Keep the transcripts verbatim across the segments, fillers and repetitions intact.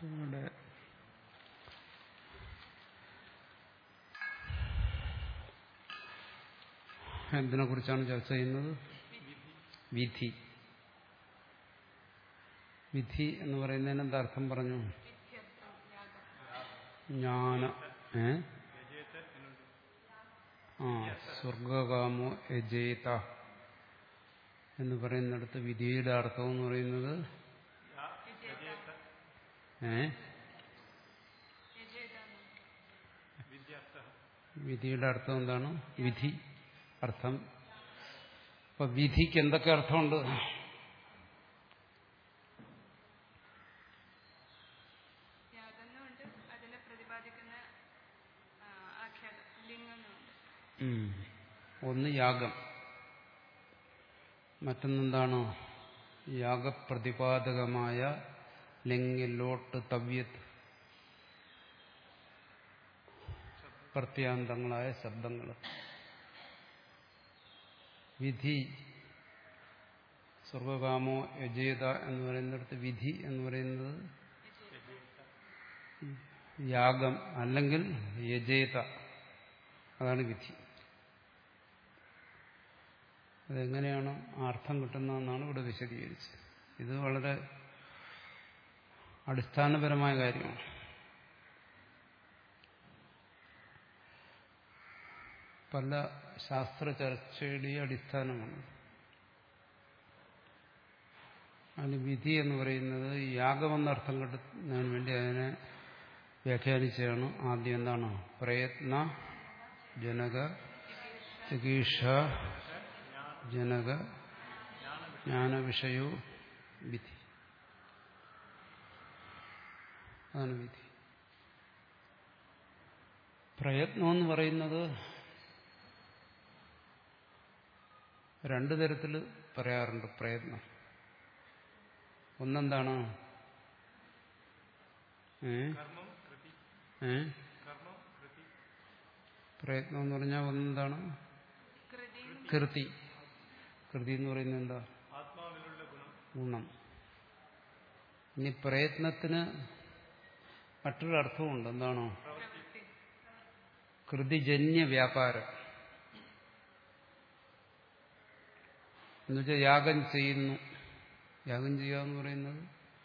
ഇവിടെ എന്തിനെ കുറിച്ചാണ് ചർച്ച ചെയ്യുന്നത്? വിധി. വിധി എന്ന് പറയുന്നതിന് എന്താ അർത്ഥം പറഞ്ഞു? ജ്ഞാന ഏ ആ സ്വർഗകാമോ യജേത എന്ന് പറയുന്നിടത്ത് വിധിയുടെ അർത്ഥം എന്ന് പറയുന്നത് ഏ വിധിയുടെ അർത്ഥം എന്താണ്? വിധി അർത്ഥം. അപ്പൊ വിധിക്ക് എന്തൊക്കെ അർത്ഥമുണ്ട്? ഒന്ന് യാഗം, മറ്റൊന്നെന്താണ്? യാഗപ്രതിപാദകമായ ലിംഗ്, ലോട്ട്, തവ്യത്ത് പ്രത്യാന്തങ്ങളായ ശബ്ദങ്ങൾ. വിധി സ്വർഗകാമോ യജേത എന്ന് പറയുന്നിടത്ത് വിധി എന്ന് പറയുന്നത് യാഗം അല്ലെങ്കിൽ യജേത, അതാണ് വിധി. അതെങ്ങനെയാണ് അർത്ഥം കിട്ടുന്നതെന്നാണ് ഇവിടെ വിശദീകരിച്ചത്. ഇത് വളരെ അടിസ്ഥാനപരമായ കാര്യമാണ്. പല ശാസ്ത്ര ചർച്ചയുടെയും അടിസ്ഥാനമാണ്. അതിന് വിധി എന്ന് പറയുന്നത് യാഗമെന്നർത്ഥം കിട്ടുന്നതിന് വേണ്ടി അതിനെ വ്യാഖ്യാനിച്ചാണ്. ആദ്യം എന്താണ്? പ്രയത്ന ജനക ചികീഷ ജനക ജ്ഞാനവിഷയോ വിധി. അതാണ് വിധി. പ്രയത്നം എന്ന് പറയുന്നത് രണ്ടു തരത്തിൽ പറയാറുണ്ട്. പ്രയത്നം ഒന്നെന്താണ്? ഏ ഏ പ്രയത്നം എന്ന് പറഞ്ഞാൽ ഒന്നെന്താണ്? കൃതി. കൃതി എന്ന് പറയുന്നത് എന്താ? ഗുണം. ഇനി പ്രയത്നത്തിന് മറ്റൊരു അർത്ഥമുണ്ട്. എന്താണോ? കൃതിജന്യ വ്യാപാരം. എന്നുവെച്ചാൽ യാഗം ചെയ്യുന്നു. യാഗം ചെയ്യുക എന്ന് പറയുന്നത്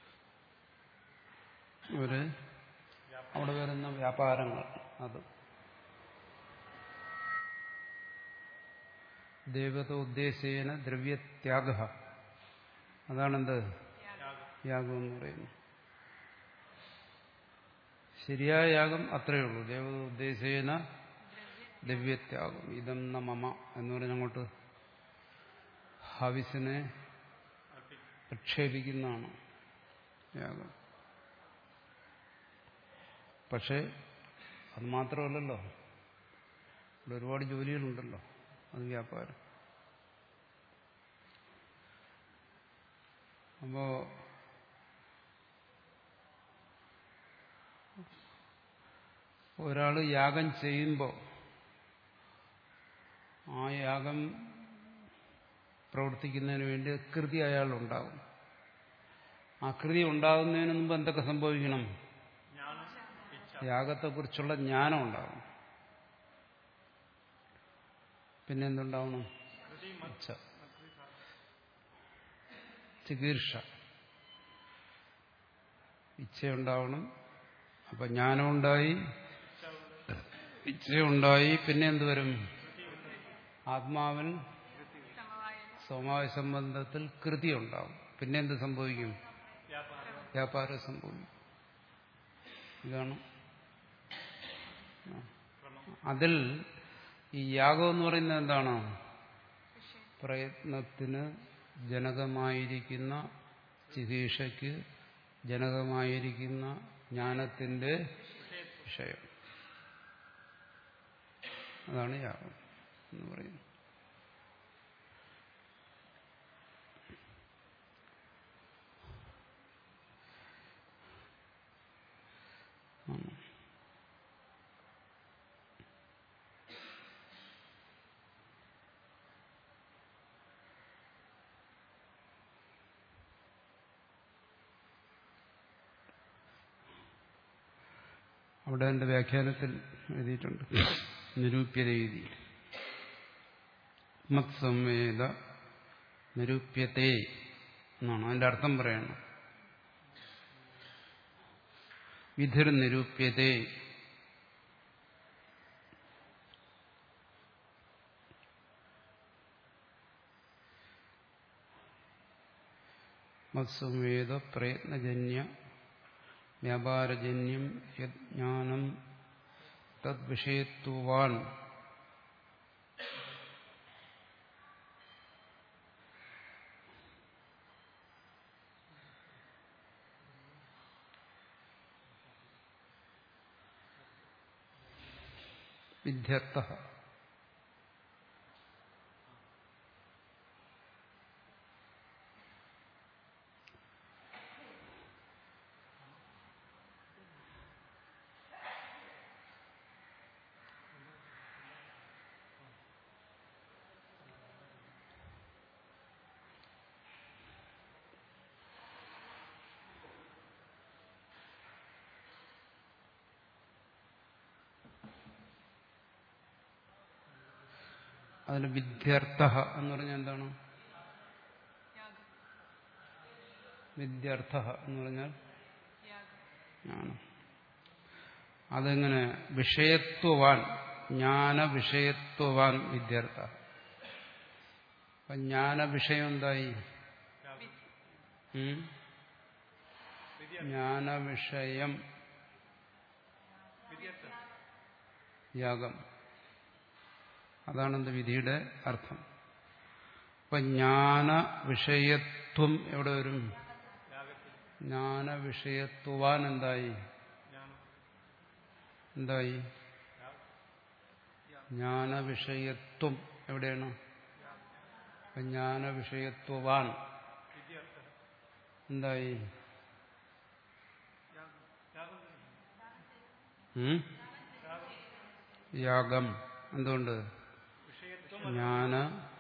ഒരു അവിടെ വരുന്ന വ്യാപാരങ്ങൾ. അത് ദേവത ഉദ്ദേശേന ദ്രവ്യത്യാഗ, അതാണെന്ത്? യാഗം എന്ന് പറയുന്നത്. ശരിയായ യാഗം അത്രയേ ഉള്ളൂ. ദേവത ഉദ്ദേശേന ദ്രവ്യത്യാഗം. ഇതം ന മമ എന്ന് പറഞ്ഞ് അങ്ങോട്ട് ഹവിസിനെ പ്രക്ഷേപിക്കുന്നതാണ് യാഗം. പക്ഷെ അത് മാത്രമല്ലല്ലോ, ഇവിടെ ഒരുപാട് ജോലികളുണ്ടല്ലോ. അത് വ്യാപാരം. അപ്പോ ഒരാൾ യാഗം ചെയ്യുമ്പോൾ ആ യാഗം പ്രവർത്തിക്കുന്നതിന് വേണ്ടി കൃതി അയാളുണ്ടാകും. ആ കൃതി ഉണ്ടാകുന്നതിന് മുമ്പ് എന്തൊക്കെ സംഭവിക്കണം? യാഗത്തെക്കുറിച്ചുള്ള ജ്ഞാനം ഉണ്ടാകും. പിന്നെ എന്തുണ്ടാവണം? ഇച്ഛ, ചികീർഷ, ഇച്ഛയുണ്ടാവണം. അപ്പൊ ജ്ഞാനമുണ്ടായി, ഇച്ഛയുണ്ടായി. പിന്നെ എന്തുവരും? ആത്മാവിൽ സമവായ സംബന്ധത്തിൽ കൃതി ഉണ്ടാവും. പിന്നെ എന്ത് സംഭവിക്കും? വ്യാപാരം സംഭവിക്കും. ഇതാണ്. അതിൽ ഈ യാഗം എന്ന് പറയുന്നത് എന്താണ്? പ്രയത്നത്തിന് ജനകമായിരിക്കുന്ന ചികീഷയ്ക്ക് ജനകമായിരിക്കുന്ന ജ്ഞാനത്തിന്റെ വിഷയം. അതാണ് യാഗം എന്ന് പറയുന്നത്. അവിടെ എൻ്റെ വ്യാഖ്യാനത്തിൽ എഴുതിയിട്ടുണ്ട്. നിരൂപ്യത എഴുതി. മത് സംവേദ നിരൂപ്യത്തെ എന്നാണ് അതിൻ്റെ അർത്ഥം പറയണം. വിധിർ നിരൂപ്യത്തെ മത്സംവേദ പ്രയത്നജന്യ വ്യാപാരജന്യം യജ്ഞാനം തദ്വിഷയത്വാൻ വിദ്യർത്ഥഃ. അതിന് വിദ്യർത്ഥഃ എന്ന് പറഞ്ഞാൽ എന്താണ്? വിദ്യർത്ഥഃ എന്ന് പറഞ്ഞാൽ ആണ്. അതെങ്ങനെ? വിഷയത്വവാൻ, ജ്ഞാന വിഷയത്വവാൻ വിദ്യർത്ഥ. അപ്പൊ ജ്ഞാന വിഷയം എന്തായി? ജ്ഞാന വിഷയം യാഗം. അതാണെന്ത് വിധിയുടെ അർത്ഥം. അപ്പൊ ജ്ഞാന വിഷയത്വം എവിടെ വരും? ജ്ഞാന വിഷയത്വാൻ എന്തായി? എന്തായി? ജ്ഞാന വിഷയത്വം എവിടെയാണ്? ജ്ഞാന വിഷയത്വാൻ എന്തായി? യാഗം. എന്തുകൊണ്ട്? ജ്ഞാന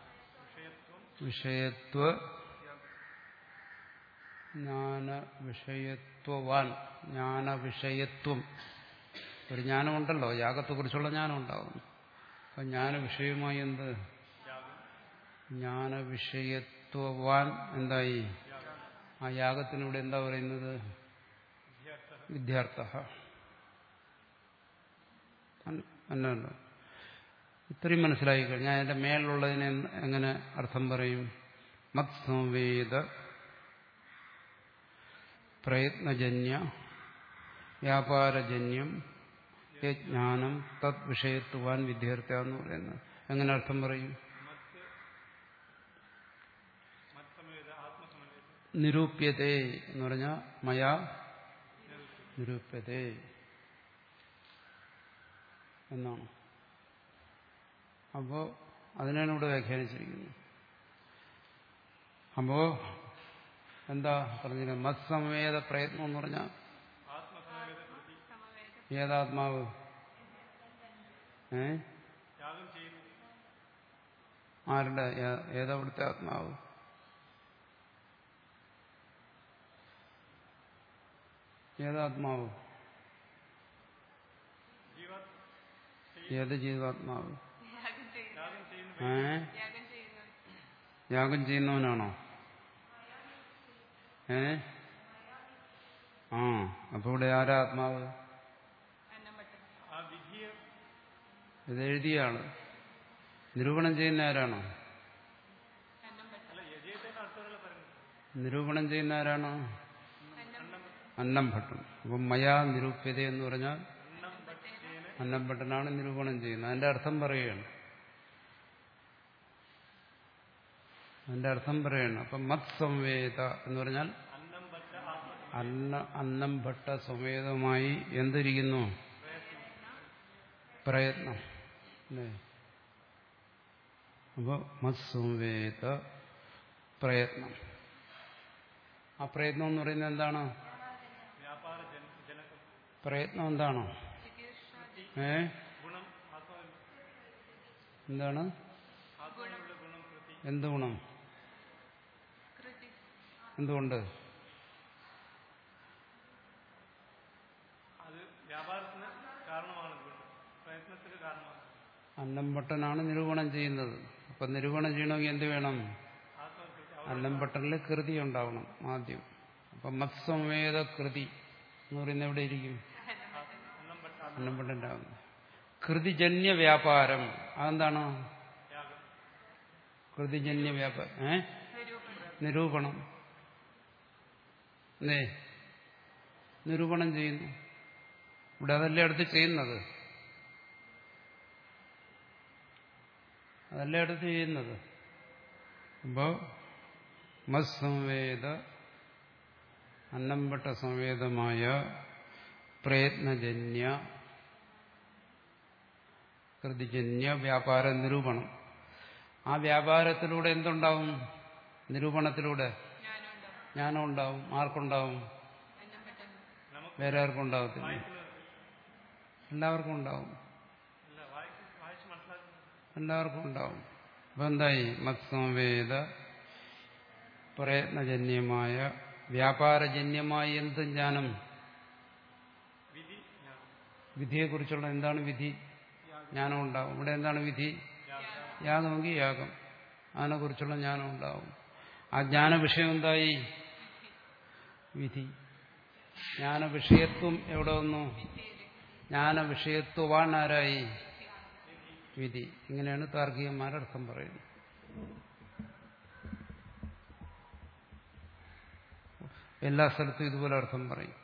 വിഷയത്വ ജ്ഞാന വിഷയത്വവാൻ, ജ്ഞാന വിഷയത്വം. ഒരു ജ്ഞാനമുണ്ടല്ലോ, യാഗത്തെക്കുറിച്ചുള്ള ജ്ഞാനം ഉണ്ടാകുന്നു. അപ്പം ജ്ഞാന വിഷയമായി എന്ത്? ജ്ഞാന വിഷയത്വവാൻ എന്തായി? ആ യാഗത്തിനൂടെ എന്താ പറയുന്നത്? വിദ്യാർത്ഥ. അല്ലല്ലോ. ഇത്രയും മനസ്സിലായി കഴിഞ്ഞാൽ അതിന്റെ മേലുള്ളതിനെ എങ്ങനെ അർത്ഥം പറയും? മത് സംവേദ പ്രയത്നജന്യ വ്യാപാരജന്യം ജ്ഞാനം തത് വിഷയത്വാൻ വിദ്യാർത്ഥ എന്ന് പറയുന്നത് എങ്ങനെ അർത്ഥം പറയും? നിരൂപ്യതേ എന്ന് പറഞ്ഞാൽ മയാ നിരൂപ്യതേ എന്നാണ്. അപ്പോ അതിനാണ് ഇവിടെ വ്യാഖ്യാനിച്ചിരിക്കുന്നത്. അപ്പോ എന്താ പറഞ്ഞത്? മത്സംവേദ പ്രയത്നം എന്ന് പറഞ്ഞാൽ ഏതാത്മാവ്? ഏ ആരുടെ? ഏതവിടുത്തെ ആത്മാവ്? ഏതാത്മാവ്? ഏത് ജീവാത്മാവ്? ഏ യാഗം ചെയ്യുന്നവനാണോ? ഏ ആ അപ്പൊ ഇവിടെ ആരാ ആത്മാവ്? ഇതെഴുതിയ ആള്. നിരൂപണം ചെയ്യുന്ന ആരാണോ? നിരൂപണം ചെയ്യുന്ന ആരാണോ? അന്നം ഭട്ടൻ. അപ്പം മയാ നിരൂപ്യത എന്ന് പറഞ്ഞാൽ അന്നം ഭട്ടനാണ് നിരൂപണം ചെയ്യുന്നത്. അതിന്റെ അർത്ഥം പറയുകയാണ്. അതിന്റെ അർത്ഥം പറയണം. അപ്പം മത് സംവേദ എന്ന് പറഞ്ഞാൽ അന്ന അന്നം ഭട്ട സംവേദമായി എന്തിരിക്കുന്നു? പ്രയത്നം. അല്ലേ? അപ്പോൾ മത് സംവേദ പ്രയത്നം. ആ പ്രയത്നം എന്ന് പറയുന്നത് എന്താണ്? പ്രയത്നം എന്താണോ? ഏ എന്താണ്? എന്ത് ഗുണം? എന്തുകൊണ്ട്? അന്നംഭട്ടനാണ് നിരൂപണം ചെയ്യുന്നത്. അപ്പൊ നിരൂപണം ചെയ്യണമെങ്കിൽ എന്ത് വേണം? അന്നംഭട്ടനിൽ കൃതി ഉണ്ടാവണം ആദ്യം. അപ്പൊ മത്സംവേദ കൃതി എന്ന് പറയുന്നത് എവിടെ ഇരിക്കും? അന്നംഭട്ടന്റെ ആകുന്നു. കൃതിജന്യ വ്യാപാരം അതെന്താണ്? കൃതിജന്യ വ്യാപാരം ഏ നിരൂപണം. നേ നിരൂപണം ചെയ്യുന്നു. ഇവിടെ അതല്ലേ അടുത്ത് ചെയ്യുന്നത്? അതല്ലേ അടുത്ത് ചെയ്യുന്നത്? അപ്പോ മത്സംവേദ അന്നംഭട്ട സംവേദമായ പ്രയത്നജന്യ കൃതിജന്യ വ്യാപാര നിരൂപണം. ആ വ്യാപാരത്തിലൂടെ എന്തുണ്ടാവും? നിരൂപണത്തിലൂടെ ജ്ഞാനം ഉണ്ടാവും. ആർക്കുണ്ടാവും? വേറെ ആർക്കും ഉണ്ടാവത്തില്ല, എല്ലാവർക്കും ഉണ്ടാവും. എല്ലാവർക്കും ഉണ്ടാവും. അപ്പൊ എന്തായി? മത്സംവേദ പ്രയത്നജന്യമായ വ്യാപാരജന്യമായ എന്ത് ജ്ഞാനം? വിധിയെക്കുറിച്ചുള്ള എന്താണ് വിധി? ജ്ഞാനം ഉണ്ടാവും. ഇവിടെ എന്താണ് വിധി? യാഗമെങ്കിൽ യാഗം, അതിനെക്കുറിച്ചുള്ള ജ്ഞാനം ഉണ്ടാവും. ആ ജ്ഞാന വിഷയം എന്തായി? വിധി. ജ്ഞാന വിഷയത്വം എവിടെ വന്നു? ജ്ഞാന വിഷയത്വവാൻ ആരായി? വിധി. ഇങ്ങനെയാണ് താർക്കികന്മാരർത്ഥം പറയുന്നത്. എല്ലാ സ്ഥലത്തും ഇതുപോലെ അർത്ഥം പറയും.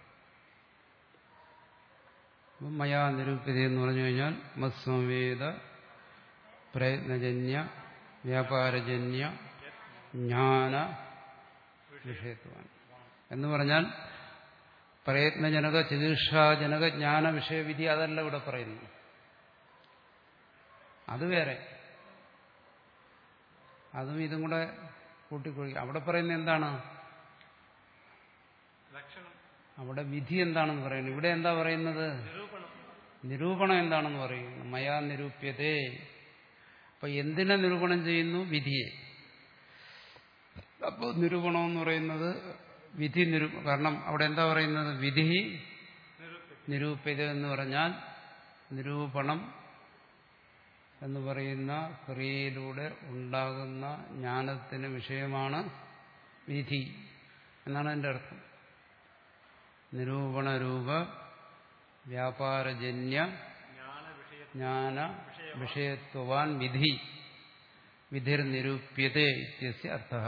മയാ നിരൂപ്യത എന്ന് പറഞ്ഞു കഴിഞ്ഞാൽ മത്സംവേദ പ്രയത്നജന്യ വ്യാപാരജന്യ ജ്ഞാന വിഷയത്വം എന്ന് പറഞ്ഞാൽ പ്രയത്നജനക ചികിത്സാജനക ജ്ഞാന വിഷയവിധി അതല്ല ഇവിടെ പറയുന്നു. അത് വേറെ, അതും ഇതും കൂടെ കൂട്ടിക്കൊള്ളിക്കുക. അവിടെ പറയുന്നത് എന്താണ്? അവിടെ വിധി എന്താണെന്ന് പറയുന്നു. ഇവിടെ എന്താ പറയുന്നത്? നിരൂപണം എന്താണെന്ന് പറയുന്നു. മയാ നിരൂപ്യതേ. അപ്പൊ എന്തിനെ നിരൂപണം ചെയ്യുന്നു? വിധിയെ. അപ്പോൾ നിരൂപണം എന്ന് പറയുന്നത് വിധി നിരൂ കാരണം അവിടെ എന്താ പറയുന്നത്? വിധി നിരൂപ്യത എന്ന് പറഞ്ഞാൽ നിരൂപണം എന്ന് പറയുന്ന ക്രിയയിലൂടെ ഉണ്ടാകുന്ന ജ്ഞാനത്തിന് വിഷയമാണ് വിധി എന്നാണ് എൻ്റെ അർത്ഥം. നിരൂപണരൂപ വ്യാപാരജന്യ ജ്ഞാന വിഷയത്വാൻ വിധി വിധിർ നിരൂപ്യതേ ഇത്യസ്യ അർത്ഥഃ.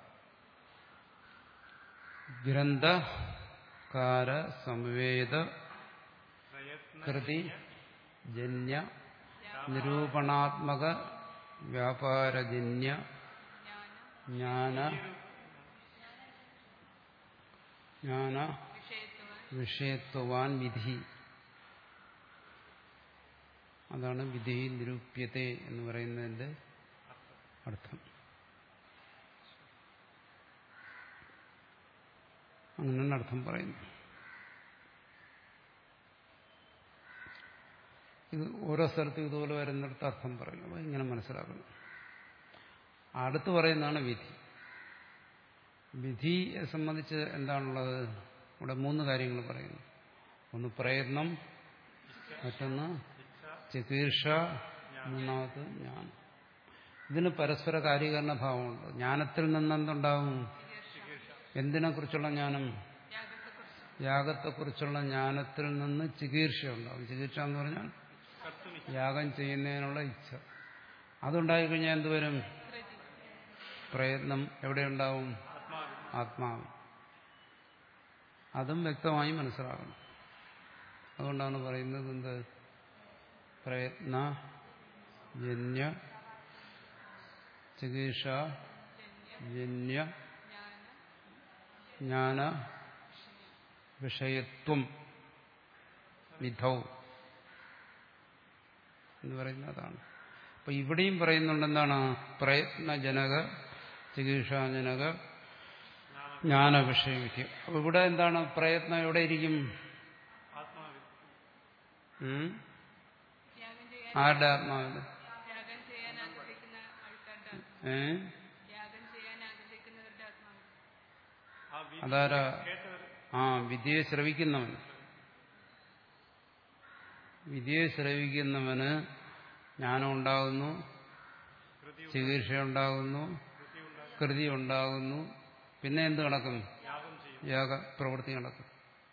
ഗ്രന്ഥകാര സംവേദ കൃതി ജന്യ നിരൂപണാത്മക വ്യാപാരജന്യ ജ്ഞാന ജ്ഞാന വിഷയത്വാൻ വിധി. അതാണ് വിധി നിരൂപ്യത്തെ എന്ന് പറയുന്നതിന്റെ അർത്ഥം. അങ്ങനെയാണ് അർത്ഥം പറയുന്നത്. ഇത് ഓരോ സ്ഥലത്തും ഇതുപോലെ വരുന്നിടത്ത് അർത്ഥം പറയും. അപ്പോൾ ഇങ്ങനെ മനസ്സിലാക്കണം. അടുത്ത് പറയുന്നതാണ് വിധി. വിധിയെ സംബന്ധിച്ച് എന്താണുള്ളത്? ഇവിടെ മൂന്ന് കാര്യങ്ങൾ പറയുന്നു. ഒന്ന് പ്രയത്നം, മറ്റൊന്ന് ചികീർഷ, മൂന്നാമത് ജ്ഞാനം. ഇതിന് പരസ്പര കാര്യകരണ ഭാവമുണ്ട്. ജ്ഞാനത്തിൽ നിന്നെന്തുണ്ടാവും? എന്തിനെക്കുറിച്ചുള്ള ജ്ഞാനം? യാഗത്തെക്കുറിച്ചുള്ള ജ്ഞാനത്തിൽ നിന്ന് ചികീർഷ ഉണ്ടാവും. ചികീർഷ എന്ന് പറഞ്ഞാൽ യാഗം ചെയ്യുന്നതിനുള്ള ഇച്ഛ. അതുണ്ടായിക്കഴിഞ്ഞാൽ എന്തുവരും? പ്രയത്നം എവിടെയുണ്ടാവും? ആത്മാവ്. അതും വ്യക്തമായി മനസ്സിലാക്കണം. അതുകൊണ്ടാണ് പറയുന്നത് എന്ത്? പ്രയത്ന ജന്യ ചികീർഷ ജന്യ ജ്ഞാന വിഷയത്വം വിധൗ എന്ന് പറയുന്നതാണ്. അപ്പൊ ഇവിടെയും പറയുന്നുണ്ട് എന്താണ്? പ്രയത്നജനക ചികീർഷാജനക ജ്ഞാന വിഷയവിധി. അപ്പൊ ഇവിടെ എന്താണ്? പ്രയത്നം എവിടെ ഇരിക്കും? ആരുടെ ആത്മാവിൽ? ഏ അതാരാ? ആ വിധിയെ ശ്രവിക്കുന്നവൻ. വിധിയെ ശ്രവിക്കുന്നവന് ജ്ഞാനം ഉണ്ടാകുന്നു, ചികിത്സ ഉണ്ടാകുന്നു, കൃതി ഉണ്ടാകുന്നു, പിന്നെ എന്ത് നടക്കും? യാഗ പ്രവൃത്തി നടക്കും.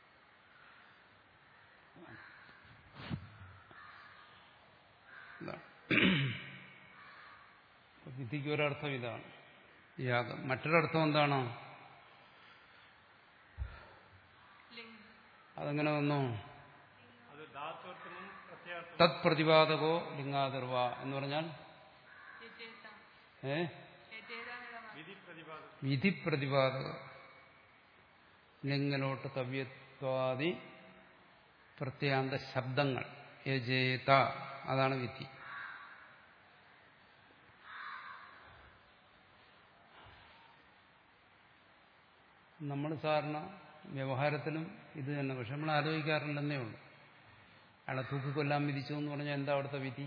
വിധിക്ക് ഒരർത്ഥം ഇതാണ്, യാഗം. മറ്റൊരർത്ഥം എന്താണ്? അതെങ്ങനെ വന്നു? തത് പ്രതിപാദകോ ലിംഗാതിർവ എന്ന് പറഞ്ഞാൽ ഏ വിധി പ്രതിപാദക ലിംഗലോട്ട് കവ്യത്വാദി പ്രത്യാന്ത ശബ്ദങ്ങൾ യജേത, അതാണ് വിധി. നമ്മൾ സാധാരണ വ്യവഹാരത്തിലും ഇത് തന്നെ, പക്ഷെ നമ്മൾ ആലോചിക്കാറില്ലെന്നേ ഉള്ളൂ. അയാളെ തൂക്കിക്കൊല്ലാൻ വിധിച്ചു എന്ന് പറഞ്ഞാൽ എന്താ അവിടുത്തെ വിധി?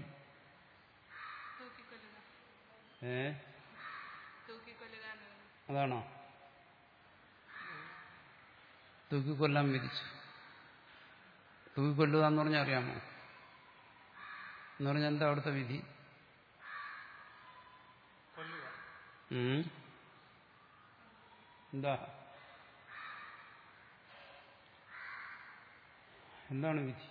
ഏ അതാണോ? തൂക്കിക്കൊല്ലാൻ വിധിച്ചു. തൂക്കിക്കൊല്ലുക എന്ന് പറഞ്ഞാൽ അറിയാമോ? എന്ന് പറഞ്ഞാൽ എന്താ അവിടുത്തെ വിധി? എന്താ എന്താണ് വിധി?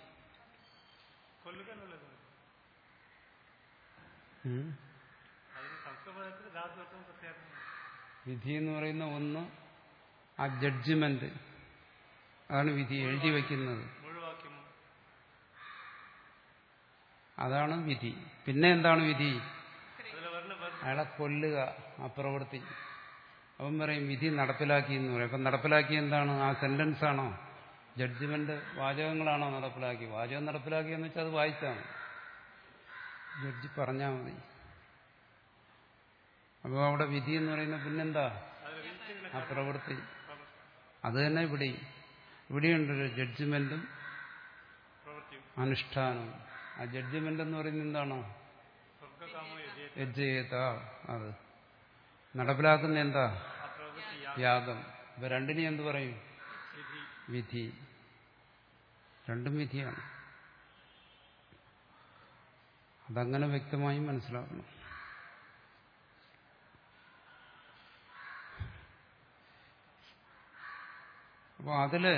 വിധി എന്ന് പറയുന്ന ഒന്ന് ആ ജഡ്ജ്മെന്റ്, അതാണ് വിധി. എഴുതി വയ്ക്കുന്നത്, അതാണ് വിധി. പിന്നെ എന്താണ് വിധി? അയാളെ കൊല്ലുക, ആ പ്രവൃത്തി. അവൻ പറയും വിധി നടപ്പിലാക്കി എന്ന് പറയും. അപ്പം നടപ്പിലാക്കി എന്താണ്? ആ സെന്റൻസ് ആണോ? ജഡ്ജ്മെന്റ് വാചകങ്ങളാണോ നടപ്പിലാക്കി? വാചകം നടപ്പിലാക്കിയെന്ന് വെച്ചാൽ അത് വായിച്ചാണ്, ജഡ്ജി പറഞ്ഞാൽ മതി. അപ്പോൾ അവിടെ വിധി എന്ന് പറയുന്നത് പിന്നെന്താ? ആ പ്രവൃത്തി. അത് തന്നെ ഇവിടെ ഇവിടെയുണ്ടൊരു ജഡ്ജ്മെന്റും അനുഷ്ഠാനവും. ആ ജഡ്ജ്മെന്റ് എന്ന് പറയുന്നത് എന്താണ്? യജ്ഞേത, അത് നടപ്പിലാക്കുന്ന എന്താ? യാഗം. ഇപ്പൊ രണ്ടിനെയും എന്ത് പറയും? വിധി. രണ്ടും വിധിയാണ്. അതങ്ങനെ വ്യക്തമായി മനസ്സിലാക്കണം. അപ്പോൾ അതില്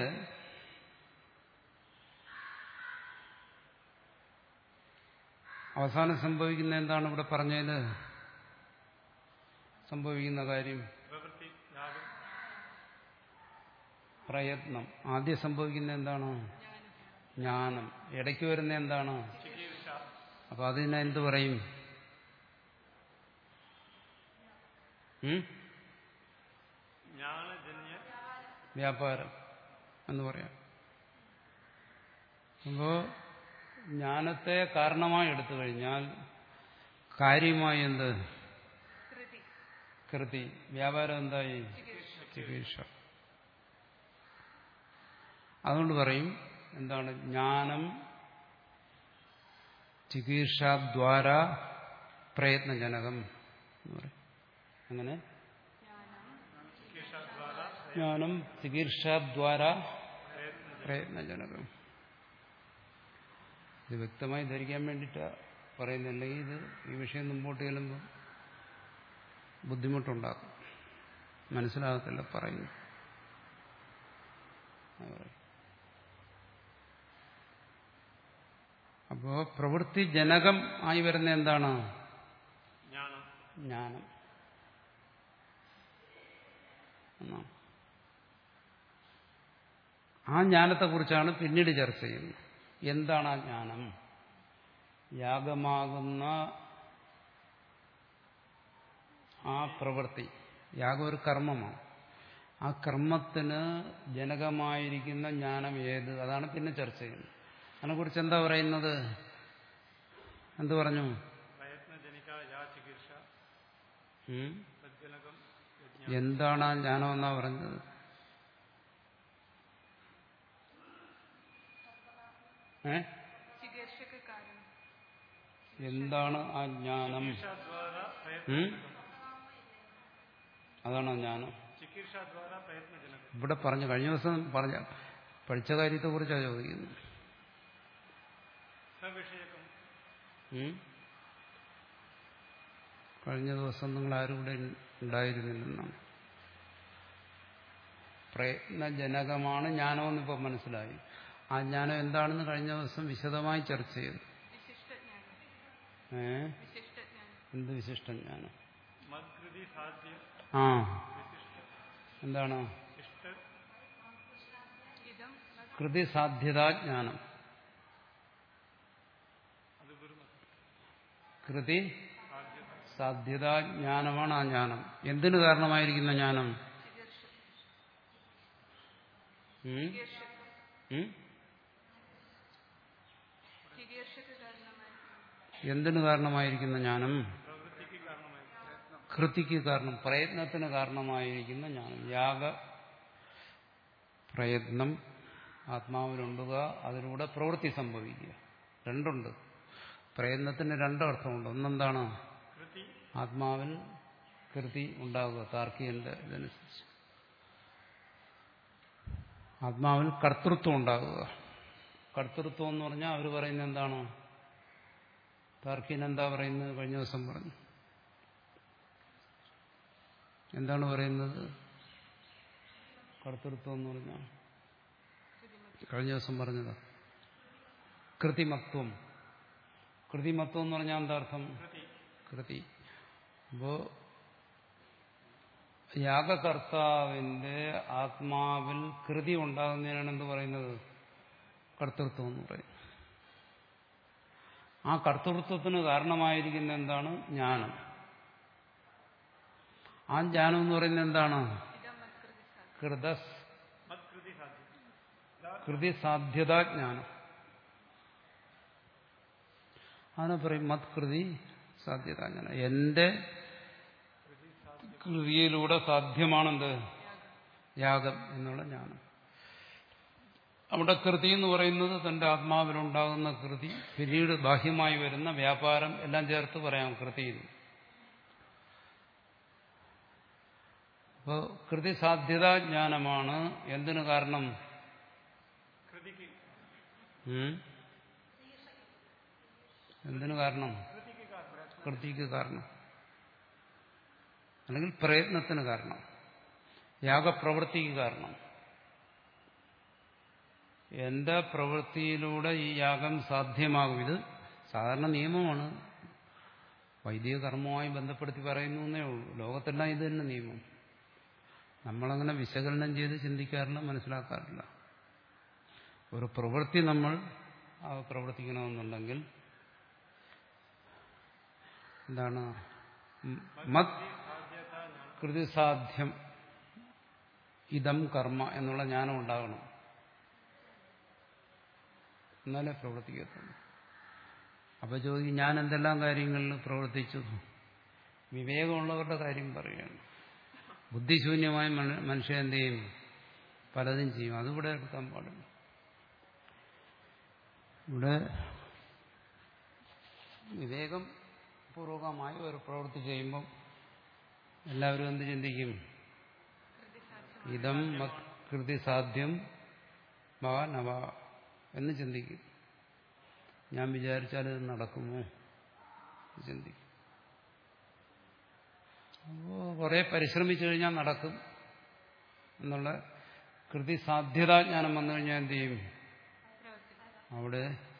അവസാനം സംഭവിക്കുന്ന എന്താണ് ഇവിടെ പറഞ്ഞത്? സംഭവിക്കുന്ന കാര്യം പ്രയത്നം. ആദ്യം സംഭവിക്കുന്ന എന്താണ്? ജ്ഞാനം. ഇടയ്ക്ക് വരുന്ന എന്താണ്? അപ്പൊ അതിനെ എന്ത് പറയും? വ്യാപാരം എന്ന് പറയാം. അപ്പോ ജ്ഞാനത്തെ കാരണമായി എടുത്തു കഴിഞ്ഞാൽ കാര്യമായി എന്ത്? കൃതി. വ്യാപാരം എന്തായി? ചികിത്സ. അതുകൊണ്ട് പറയും എന്താണ്? ജ്ഞാനം ചികിത്സാദ്വാര പ്രയത്നജനകം എന്ന് പറയും. അങ്ങനെ ജ്ഞാനം ചികിത്സാദ്വാര പ്രയത്നജനകം. ഇത് വ്യക്തമായി ധരിക്കാൻ വേണ്ടിയിട്ടാ പറയുന്നുണ്ടെങ്കിൽ ഇത് ഈ വിഷയം മുമ്പോട്ട് ചെല്ലുമ്പോൾ ബുദ്ധിമുട്ടുണ്ടാകും, മനസ്സിലാകത്തില്ല പറയുന്നു. അപ്പോ പ്രവൃത്തി ജനകം ആയി വരുന്ന എന്താണ്? ജ്ഞാനം. ആ ജ്ഞാനത്തെക്കുറിച്ചാണ് പിന്നീട് ചർച്ച ചെയ്യുന്നത്. എന്താണ് ആ ജ്ഞാനം? യാഗമാകുന്ന ആ പ്രവൃത്തി. യാഗം ഒരു കർമ്മമാണ്. ആ കർമ്മത്തിന് ജനകമായിരിക്കുന്ന ജ്ഞാനം ഏത്? അതാണ് പിന്നെ ചർച്ച ചെയ്യുന്നത്. അതിനെക്കുറിച്ച് എന്താ പറയുന്നത്? എന്ത് പറഞ്ഞു? എന്താണ് ആ ജ്ഞാനം എന്നാ പറഞ്ഞത്? ഏ എന്താണ് ആ ജ്ഞാനം? അതാണോ ജ്ഞാനം? ഇവിടെ പറഞ്ഞു, കഴിഞ്ഞ ദിവസം പറഞ്ഞ പഠിച്ച കാര്യത്തെ കുറിച്ചാണ് ചോദിക്കുന്നത്. കഴിഞ്ഞ ദിവസം നിങ്ങൾ ആരും ഇവിടെ ഉണ്ടായിരുന്നില്ലെന്നാണ്. പ്രയത്നജനകമാണ് ജ്ഞാനമെന്ന് ഇപ്പം മനസ്സിലായി. ആ ജ്ഞാനം എന്താണെന്ന് കഴിഞ്ഞ ദിവസം വിശദമായി ചർച്ച ചെയ്തു. ഏ എന്ത് വിശിഷ്ടജ്ഞാനം? ആ എന്താണ്? കൃതി സാധ്യതാജ്ഞാനം. കൃതി സാധ്യതാജ്ഞാനമാണ് ആ ജ്ഞാനം. എന്തിനു കാരണമായിരിക്കുന്ന ജ്ഞാനം? ഉം? ഉം? എന്തിനു കാരണമായിരിക്കുന്ന ജ്ഞാനം? കൃതിക്ക് കാരണം, പ്രയത്നത്തിന് കാരണമായിരിക്കുന്ന ജ്ഞാനം. യാഗ പ്രയത്നം ആത്മാവിലുണ്ടുക, അതിലൂടെ പ്രവൃത്തി സംഭവിക്കുക. രണ്ടുണ്ട്. പ്രയത്നത്തിന് രണ്ടർത്ഥമുണ്ട്. ഒന്നെന്താണ്? ആത്മാവിൽ കൃതി ഉണ്ടാകുക, താർക്കികന്റെ ഇതനുസരിച്ച്. ആത്മാവിൽ കർത്തൃത്വം ഉണ്ടാകുക. കർത്തൃത്വം എന്ന് പറഞ്ഞാൽ അവർ പറയുന്നത് എന്താണ്? താർക്കികൻ എന്താ പറയുന്നത്? കഴിഞ്ഞ ദിവസം പറഞ്ഞു. എന്താണ് പറയുന്നത്? കർത്തൃത്വം എന്ന് പറഞ്ഞാൽ കഴിഞ്ഞ ദിവസം പറഞ്ഞത് കൃതിമത്വം. കൃതിമത്വം എന്ന് പറഞ്ഞാൽ എന്താ അർത്ഥം? കൃതി. അപ്പോ യാഗകർത്താവിന്റെ ആത്മാവിൽ കൃതി ഉണ്ടാകുന്നതിനാണ് എന്ത് പറയുന്നത്? കർത്തൃത്വം എന്ന് പറയും. ആ കർത്തൃത്വത്തിന് കാരണമായിരിക്കുന്ന എന്താണ്? ജ്ഞാനം. ആ ജ്ഞാനം എന്ന് പറയുന്നത് എന്താണ്? കൃതസ് കൃതി സാധ്യതാജ്ഞാനം. അതിനെ പറയും മത്കൃതി സാധ്യതാജ്ഞാനം. എന്റെ കൃതിയിലൂടെ സാധ്യമാണെന്ത്? യാഗം എന്നുള്ള ജ്ഞാനം. അവിടെ കൃതി എന്ന് പറയുന്നത് തന്റെ ആത്മാവിലുണ്ടാകുന്ന കൃതി, പിന്നീട് ബാഹ്യമായി വരുന്ന വ്യാപാരം എല്ലാം ചേർത്ത് പറയാം കൃതി. അപ്പോൾ കൃതി സാധ്യതാജ്ഞാനമാണ് എന്തിനു കാരണം? എന്തിനു കാരണം? കൃതിക്ക് കാരണം, അല്ലെങ്കിൽ പ്രയത്നത്തിന് കാരണം, യാഗപ്രവൃത്തിക്ക് കാരണം. എന്റെ പ്രവൃത്തിയിലൂടെ ഈ യാഗം സാധ്യമാകും. ഇത് സാധാരണ നിയമമാണ്. വൈദിക കർമ്മവുമായി ബന്ധപ്പെടുത്തി പറയുന്നു എന്നേ ഉള്ളൂ. ലോകത്തെല്ലാം ഇത് തന്നെ നിയമം. നമ്മളങ്ങനെ വിശകലനം ചെയ്ത് ചിന്തിക്കാറില്ല, മനസ്സിലാക്കാറില്ല. ഒരു പ്രവൃത്തി നമ്മൾ പ്രവർത്തിക്കണമെന്നുണ്ടെങ്കിൽ എന്താണ്? മത് കൃതിസാധ്യം ഇതം കർമ്മ എന്നുള്ള ജ്ഞാനം ഉണ്ടാകണം. എന്നാലേ പ്രവർത്തിക്കത്തുള്ളൂ. അപ്പൊ ചോദിക്കും, ഞാൻ എന്തെല്ലാം കാര്യങ്ങളിൽ പ്രവർത്തിച്ചു? വിവേകമുള്ളവരുടെ കാര്യം പറയുകയാണ്. ബുദ്ധിശൂന്യമായ മനുഷ്യൻ എന്ത് ചെയ്യും? പലതും ചെയ്യും. അതിവിടെ എടുക്കാൻ പാടില്ല. ഇവിടെ വിവേകം പൂർവകമായി ഒരു പ്രവൃത്തി ചെയ്യുമ്പം എല്ലാവരും എന്ത് ചിന്തിക്കും? ഇതം കൃതി സാധ്യം വാ നവ എന്ന് ചിന്തിക്കും. ഞാൻ വിചാരിച്ചാൽ ഇത് നടക്കുമോ ചിന്തിക്കും. അപ്പോൾ കുറെ പരിശ്രമിച്ചു കഴിഞ്ഞാൽ നടക്കും എന്നുള്ള കൃതി സാധ്യതാജ്ഞാനം വന്നു കഴിഞ്ഞാൽ എന്ത് ചെയ്യും? അവിടെ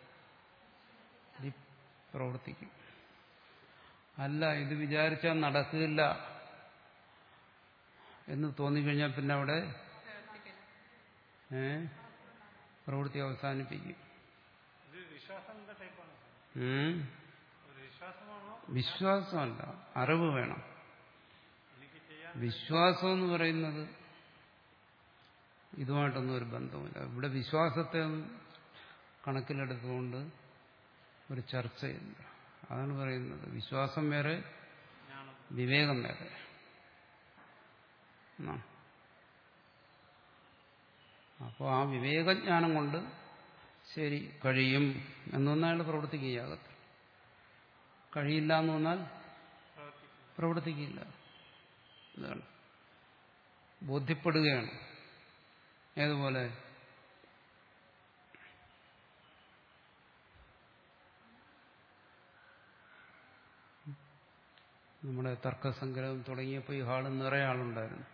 പ്രവർത്തിക്കും. അല്ല, ഇത് വിചാരിച്ചാൽ നടക്കില്ല എന്ന് തോന്നിക്കഴിഞ്ഞാൽ പിന്നെ അവിടെ ഏ പ്രവൃത്തി അവസാനിപ്പിക്കും. വിശ്വാസമല്ല, അറിവ് വേണം. വിശ്വാസം എന്ന് പറയുന്നത് ഇതുമായിട്ടൊന്നും ഒരു ബന്ധമില്ല. ഇവിടെ വിശ്വാസത്തെ കണക്കിലെടുത്തുകൊണ്ട് ഒരു ചർച്ചയില്ല. അതാണ് പറയുന്നത്. വിശ്വാസം വേറെ, വിവേകം വേറെ. അപ്പോൾ ആ വിവേകജ്ഞാനം കൊണ്ട് ശരി കഴിയും എന്നൊന്നും അയാൾ പ്രവർത്തിക്കുകയാകത്ത്. കഴിയില്ല എന്ന് പറഞ്ഞാൽ പ്രവർത്തിക്കില്ല. ഇതാണ് ബോധ്യപ്പെടുകയാണ്. ഏതുപോലെ നമ്മുടെ തർക്കസംഗ്രഹം തുടങ്ങിയപ്പോൾ ഈ ഹാളിൽ നിറയെ ആളുണ്ടായിരുന്നു.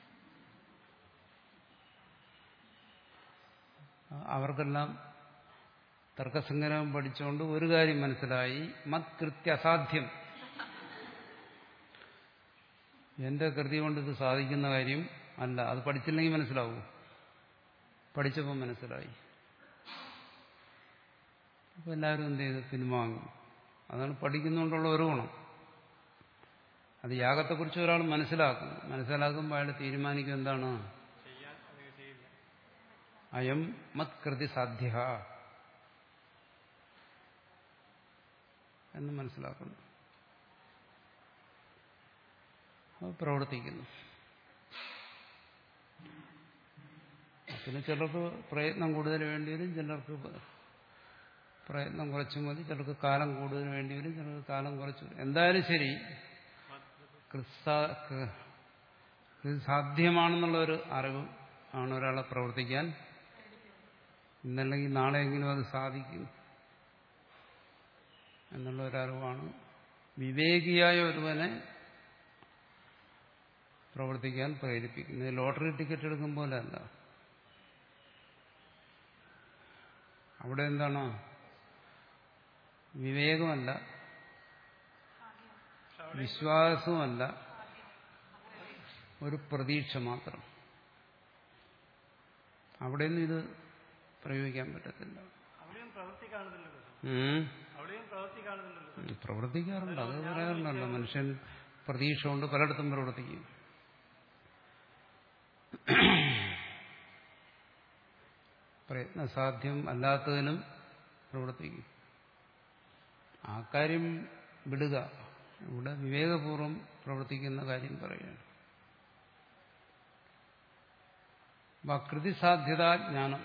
അവർക്കെല്ലാം തർക്കസംഗ്രഹം പഠിച്ചുകൊണ്ട് ഒരു കാര്യം മനസ്സിലായി, മത് കൃത്യ അസാധ്യം, എന്റെ കൃതി കൊണ്ട് ഇത് സാധിക്കുന്ന കാര്യം അല്ല. അത് പഠിച്ചില്ലെങ്കിൽ മനസ്സിലാവൂ, പഠിച്ചപ്പോൾ മനസ്സിലായി. അപ്പൊ എല്ലാവരും എന്ത് ചെയ്ത് പിൻവാങ്ങും. അതാണ് പഠിക്കുന്നുകൊണ്ടുള്ള ഒരു ഗുണം. അത് യാഗത്തെക്കുറിച്ച് ഒരാൾ മനസ്സിലാക്കും. മനസ്സിലാക്കുമ്പോൾ അയാൾ തീരുമാനിക്കും എന്താണ്, അയം മത് കൃതി സാധ്യ എന്ന് മനസ്സിലാക്കുന്നു. അത് പ്രവർത്തിക്കുന്നു. പിന്നെ ചിലർക്ക് പ്രയത്നം കൂടുതൽ വേണ്ടി വരും, ചിലർക്ക് പ്രയത്നം കുറച്ചു മതി, ചിലർക്ക് കാലം കൂടുതൽ വേണ്ടി വരും, ചിലർക്ക് കാലം കുറച്ചു. എന്തായാലും ശരി, സാധ്യമാണെന്നുള്ളൊരു അറിവ് ആണ് ഒരാളെ പ്രവർത്തിക്കാൻ. ഇന്നല്ലെങ്കിൽ നാളെയെങ്കിലും അത് സാധിക്കും എന്നുള്ള ഒരറിവാണ് വിവേകിയായ ഒരുവനെ പ്രവർത്തിക്കാൻ പ്രേരിപ്പിക്കുന്നത്. ലോട്ടറി ടിക്കറ്റ് എടുക്കും പോലെ അല്ല. അവിടെ എന്താണ്, വിവേകമല്ല, വിശ്വാസവുമല്ല, ഒരു പ്രതീക്ഷ മാത്രം. അവിടെയൊന്നും ഇത് പ്രയോഗിക്കാൻ പറ്റത്തില്ല. പ്രവർത്തിക്കാറുണ്ട്, അത് പറയാറുണ്ടല്ലോ. മനുഷ്യൻ പ്രതീക്ഷ കൊണ്ട് പലയിടത്തും പ്രവർത്തിക്കും. പ്രയത്നസാധ്യം അല്ലാത്തതിനും പ്രവർത്തിക്കും. ആ കാര്യം വിടുക. ഇവിടെ വിവേകപൂർവം പ്രവർത്തിക്കുന്ന കാര്യം പറയുകയാണ്. കൃതിസാധ്യതാ ജ്ഞാനം.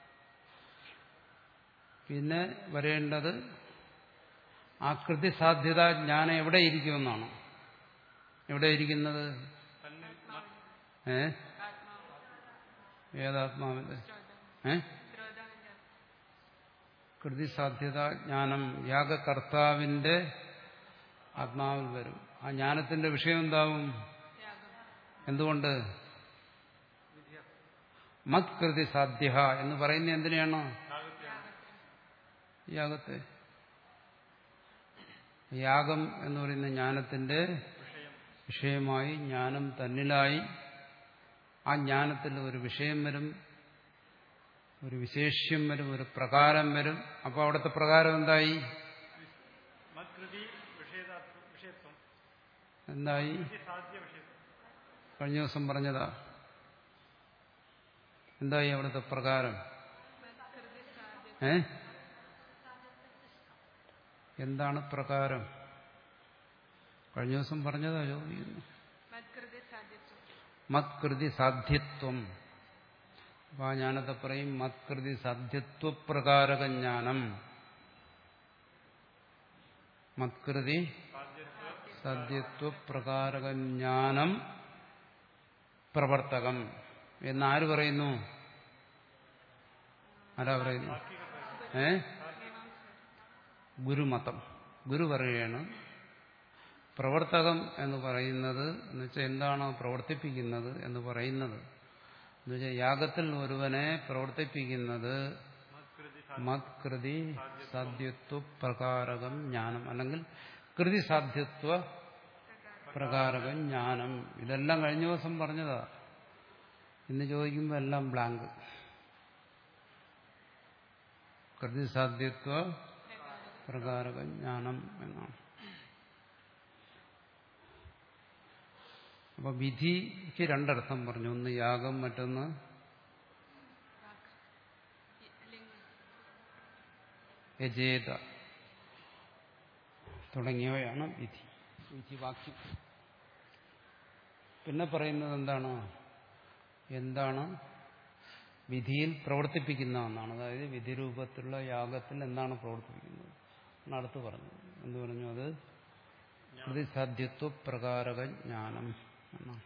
പിന്നെ വരേണ്ടത് ആ കൃതിസാധ്യതാ ജ്ഞാനം എവിടെ ഇരിക്കുമെന്നാണ്. എവിടെ ഇരിക്കുന്നത്? ഏ ഏതാത്മാവിന്റെ ഏ കൃതിസാധ്യതാ ജ്ഞാനം യാഗകർത്താവിന്റെ ആത്മാവിൽ വരും. ആ ജ്ഞാനത്തിന്റെ വിഷയം എന്താവും? എന്തുകൊണ്ട്? മത് കൃതി സാധ്യ എന്ന് പറയുന്നത് എന്തിനാണ്? യാഗത്തെ. യാഗം എന്ന് പറയുന്ന ജ്ഞാനത്തിന്റെ വിഷയമായി, ജ്ഞാനം തന്നിലായി. ആ ജ്ഞാനത്തിൽ ഒരു വിഷയം വരും, ഒരു വിശേഷ്യം വരും, ഒരു പ്രകാരം വരും. അപ്പോൾ അവിടുത്തെ പ്രകാരം എന്തായി? എന്തായി? കഴിഞ്ഞ ദിവസം പറഞ്ഞതാ. എന്തായി അവിടുത്തെ പ്രകാരം? ഏ എന്താണ് പ്രകാരം? കഴിഞ്ഞ ദിവസം പറഞ്ഞതാ ചോദിക്കുന്നു. മത്കൃതി സാധ്യത്വം. അപ്പൊ ആ ജ്ഞാനത്തെ പറയും മത്കൃതി സാധ്യത്വ പ്രകാരക ജ്ഞാനം. മത്കൃതി സാധ്യത്വ പ്രകാരക ജ്ഞാനം പ്രവർത്തകം എന്നാര് പറയുന്നു? ആരാ പറയുന്നു? ഏ ഗുരുമതം. ഗുരു പറയുകയാണ് പ്രവർത്തകം എന്ന് പറയുന്നത് എന്ന് വെച്ചാൽ എന്താണ് പ്രവർത്തിപ്പിക്കുന്നത് എന്ന് പറയുന്നത് എന്ന് വെച്ചാൽ യാഗത്തിൽ ഒരുവനെ പ്രവർത്തിപ്പിക്കുന്നത് മത്കൃതി സാധ്യത്വ പ്രകാരകം ജ്ഞാനം, അല്ലെങ്കിൽ കൃതി സാധ്യത്വ പ്രകാരകം ജ്ഞാനം. ഇതെല്ലാം കഴിഞ്ഞ ദിവസം പറഞ്ഞതാ. ഇന്ന് ചോദിക്കുമ്പോൾ എല്ലാം ബ്ലാങ്ക്. കൃതി സാധ്യത്വ പ്രകാരക ജ്ഞാനം എന്നാണ്. അപ്പൊ വിധിക്ക് രണ്ടർത്ഥം പറഞ്ഞു. ഒന്ന് യാഗം, മറ്റൊന്ന് യജേത തുടങ്ങിയവയാണ് വിധി. വിധിവാക്യം. പിന്നെ പറയുന്നത് എന്താണ്? എന്താണ് വിധിയിൽ പ്രവർത്തിപ്പിക്കുന്ന എന്നാണ്. അതായത് വിധിരൂപത്തിലുള്ള യാഗത്തിൽ എന്താണ് പ്രവർത്തിപ്പിക്കുന്നത് അടുത്ത് പറഞ്ഞു. എന്ത് പറഞ്ഞു? അത് കൃതിസാധ്യത്വ പ്രകാരക ജ്ഞാനം എന്നാണ്.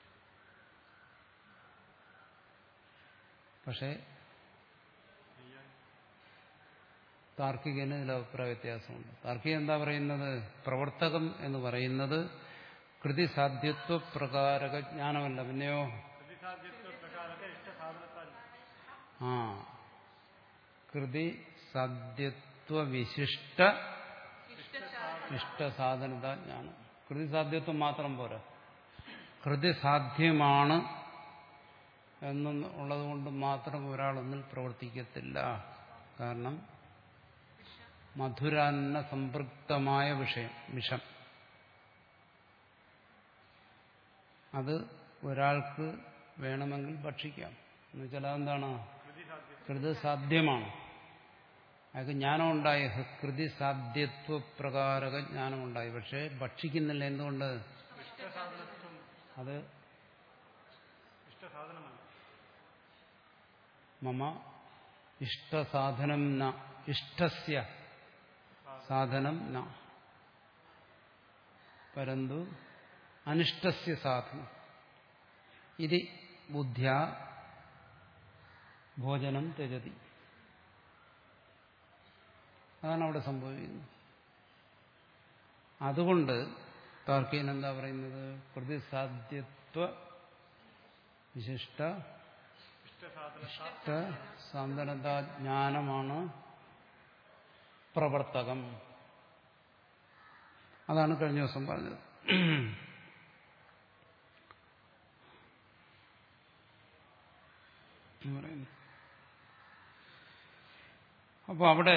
പക്ഷെ താർക്കികന് ഇതിൽ അഭിപ്രായ വ്യത്യാസമുണ്ട്. താർക്കികൻ എന്താ പറയുന്നത്? പ്രവർത്തകം എന്ന് പറയുന്നത് കൃതി സാധ്യത്വ പ്രകാരക ജ്ഞാനമല്ല, പിന്നെയോ ആ കൃതി സാധ്യത്വ വിശിഷ്ട ഇഷ്ടസാധനത ജ്ഞാനം. കൃതി സാധ്യത്വം മാത്രം പോരാ, കൃതി സാധ്യമാണ് എന്നുള്ളത് കൊണ്ട് മാത്രം ഒരാളൊന്നിൽ പ്രവർത്തിക്കത്തില്ല. കാരണം മധുരാന്ന സംപൃക്തമായ വിഷയം വിഷം അത് ഒരാൾക്ക് വേണമെങ്കിൽ ഭക്ഷിക്കാം. എന്നുവെച്ചാൽ അതെന്താണ്? കൃതി സാധ്യമാണ്. അയാൾക്ക് ജ്ഞാനം ഉണ്ടായി, കൃതി സാധ്യത്വ പ്രകാരക ജ്ഞാനം ഉണ്ടായി. പക്ഷെ ഭക്ഷിക്കുന്നില്ല. എന്തുകൊണ്ട്? അത് മമ ഇഷ്ടസാധനം ന ഇഷ്ടസ്യ സാധനം ന പരന്തു അനിഷ്ടസ്യ സാധനം ഇതി ബുദ്ധ്യാ ഭോജനം ത്യജതി. അതാണ് അവിടെ സംഭവിക്കുന്നത്. അതുകൊണ്ട് താർക്കികൻ എന്താ പറയുന്നത്? കൃതിസാധ്യത്വ വിശിഷ്ട ഇഷ്ട സാധനതാ ജ്ഞാനമാണ് പ്രവർത്തകം. അതാണ് കഴിഞ്ഞ ദിവസം പറഞ്ഞത്. അപ്പൊ അവിടെ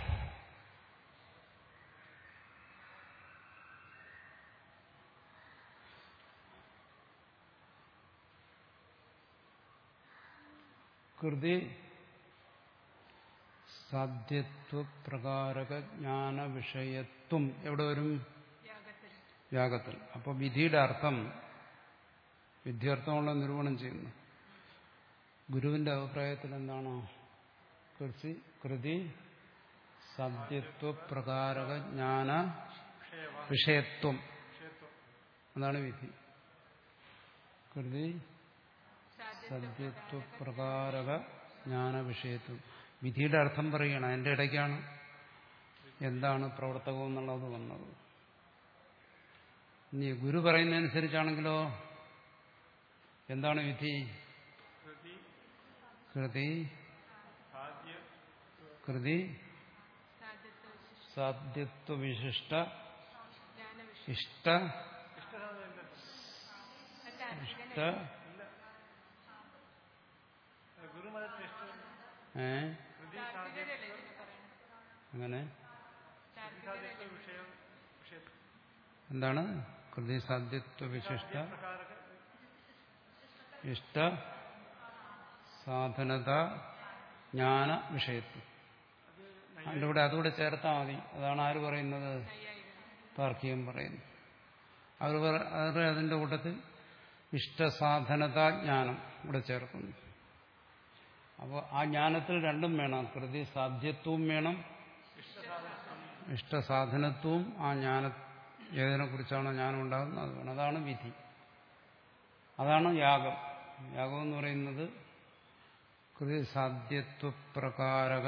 കൃതി സാധ്യത്വ പ്രകാരക ജ്ഞാന വിഷയത്വം എവിടെ വരും? യാഗത്തിൽ. അപ്പോൾ വിധിയുടെ അർത്ഥം വിദ്യാർത്ഥമുള്ള നിരൂപണം ചെയ്യുന്നു. ഗുരുവിന്റെ അഭിപ്രായത്തിൽ എന്താണ്? കൃതി കൃതി സാധ്യത്വ പ്രകാരക ജ്ഞാന വിഷയത്വം അതാണ് വിധി. കൃതി സാധ്യത്വ പ്രകാരക ജ്ഞാന വിഷയത്വം. വിധിയുടെ അർത്ഥം പറയുകയാണ്. അതിന്റെ ഇടയ്ക്കാണ് എന്താണ് പ്രവർത്തകം എന്നുള്ളത് വന്നത്. ഇനി ഗുരു പറയുന്നതനുസരിച്ചാണെങ്കിലോ എന്താണ് വിധി? കൃതി കൃതി സാധ്യത്വ വിശിഷ്ട ഇഷ്ട ഇഷ്ട ഏ അങ്ങനെ എന്താണ്? കൃതി സാധ്യത്വ വിശിഷ്ട ഇഷ്ട സാധനത ജ്ഞാന വിഷയത്വം. അതിൻ്റെ കൂടെ അതുകൂടെ ചേർത്താൽ മതി. അതാണ് ആര് പറയുന്നത്? താർക്കികം പറയുന്നു. അവർ അവർ അതിൻ്റെ കൂട്ടത്തിൽ ഇഷ്ടസാധനതാ ജ്ഞാനം ഇവിടെ ചേർക്കുന്നു. അപ്പോൾ ആ ജ്ഞാനത്തിൽ രണ്ടും വേണം. കൃതി സാധ്യത്വവും വേണം, ഇഷ്ടസാധനത്വവും. ആ ജ്ഞാന ഏതിനെ കുറിച്ചാണോ ജ്ഞാനം ഉണ്ടാകുന്നത് അത് വേണം. അതാണ് വിധി. അതാണ് യാഗം. യാഗം എന്ന് പറയുന്നത് കൃതി സാധ്യത്വ പ്രകാരക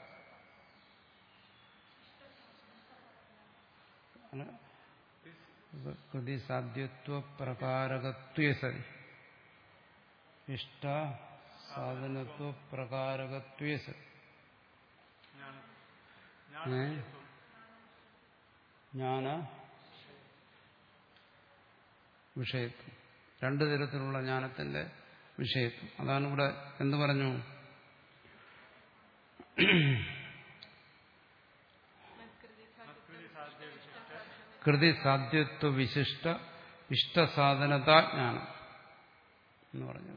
കൃതി സാധ്യത്വ പ്രകാരകത്വ സതി ഇഷ്ട സാധനത്വ പ്രകാരകത്വ സതി ജ്ഞാന വിഷയത്വം. രണ്ടു തരത്തിലുള്ള ജ്ഞാനത്തിന്റെ വിഷയത്വം. അതാണ് ഇവിടെ എന്ത് പറഞ്ഞു? കൃതി സാധ്യത്വ വിശിഷ്ട ഇഷ്ടസാധനതാ ജ്ഞാനം എന്ന് പറഞ്ഞു.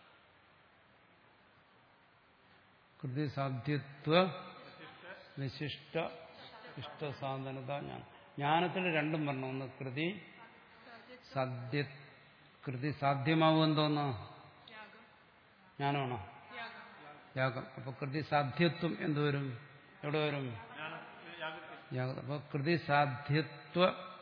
കൃതി സാധ്യത്വ വിശിഷ്ട ഇഷ്ടസാധനതാ ജ്ഞാനം. ജ്ഞാനത്തിൽ രണ്ടും പറഞ്ഞു. ഒന്ന് കൃതി സാധ്യ കൃതി സാധ്യമാവും എന്തോന്ന്? ജ്ഞാനമാണോ? യാഗം. അപ്പൊ കൃതി സാധ്യത്വം എന്തുവരും? എവിടെ വരും? യാഗം. അപ്പൊ കൃതി സാധ്യത്വ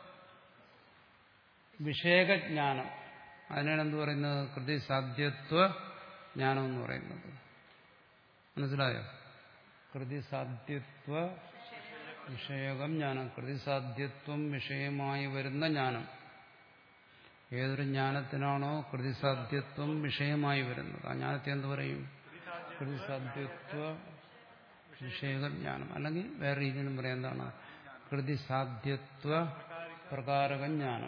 വിഷയകജ്ഞാനം, അതിനാണ് എന്ത് പറയുന്നത്? കൃതി സാധ്യത്വ ജ്ഞാനം എന്ന് പറയുന്നത്. മനസ്സിലായോ? കൃതി സാധ്യത്വ വിഷയകം ജ്ഞാനം. കൃതി സാധ്യത്വം വിഷയമായി വരുന്ന ജ്ഞാനം. ഏതൊരു ജ്ഞാനത്തിനാണോ കൃതിസാധ്യത്വം വിഷയമായി വരുന്നത് ആ ജ്ഞാനത്തെ എന്ത് പറയും? കൃതിസാധ്യത്വ വിഷയകജ്ഞാനം. അല്ലെങ്കിൽ വേറെ രീതിയിലും പറയാം, എന്താണ്? കൃതിസാധ്യത്വ പ്രകാരകജ്ഞാനം.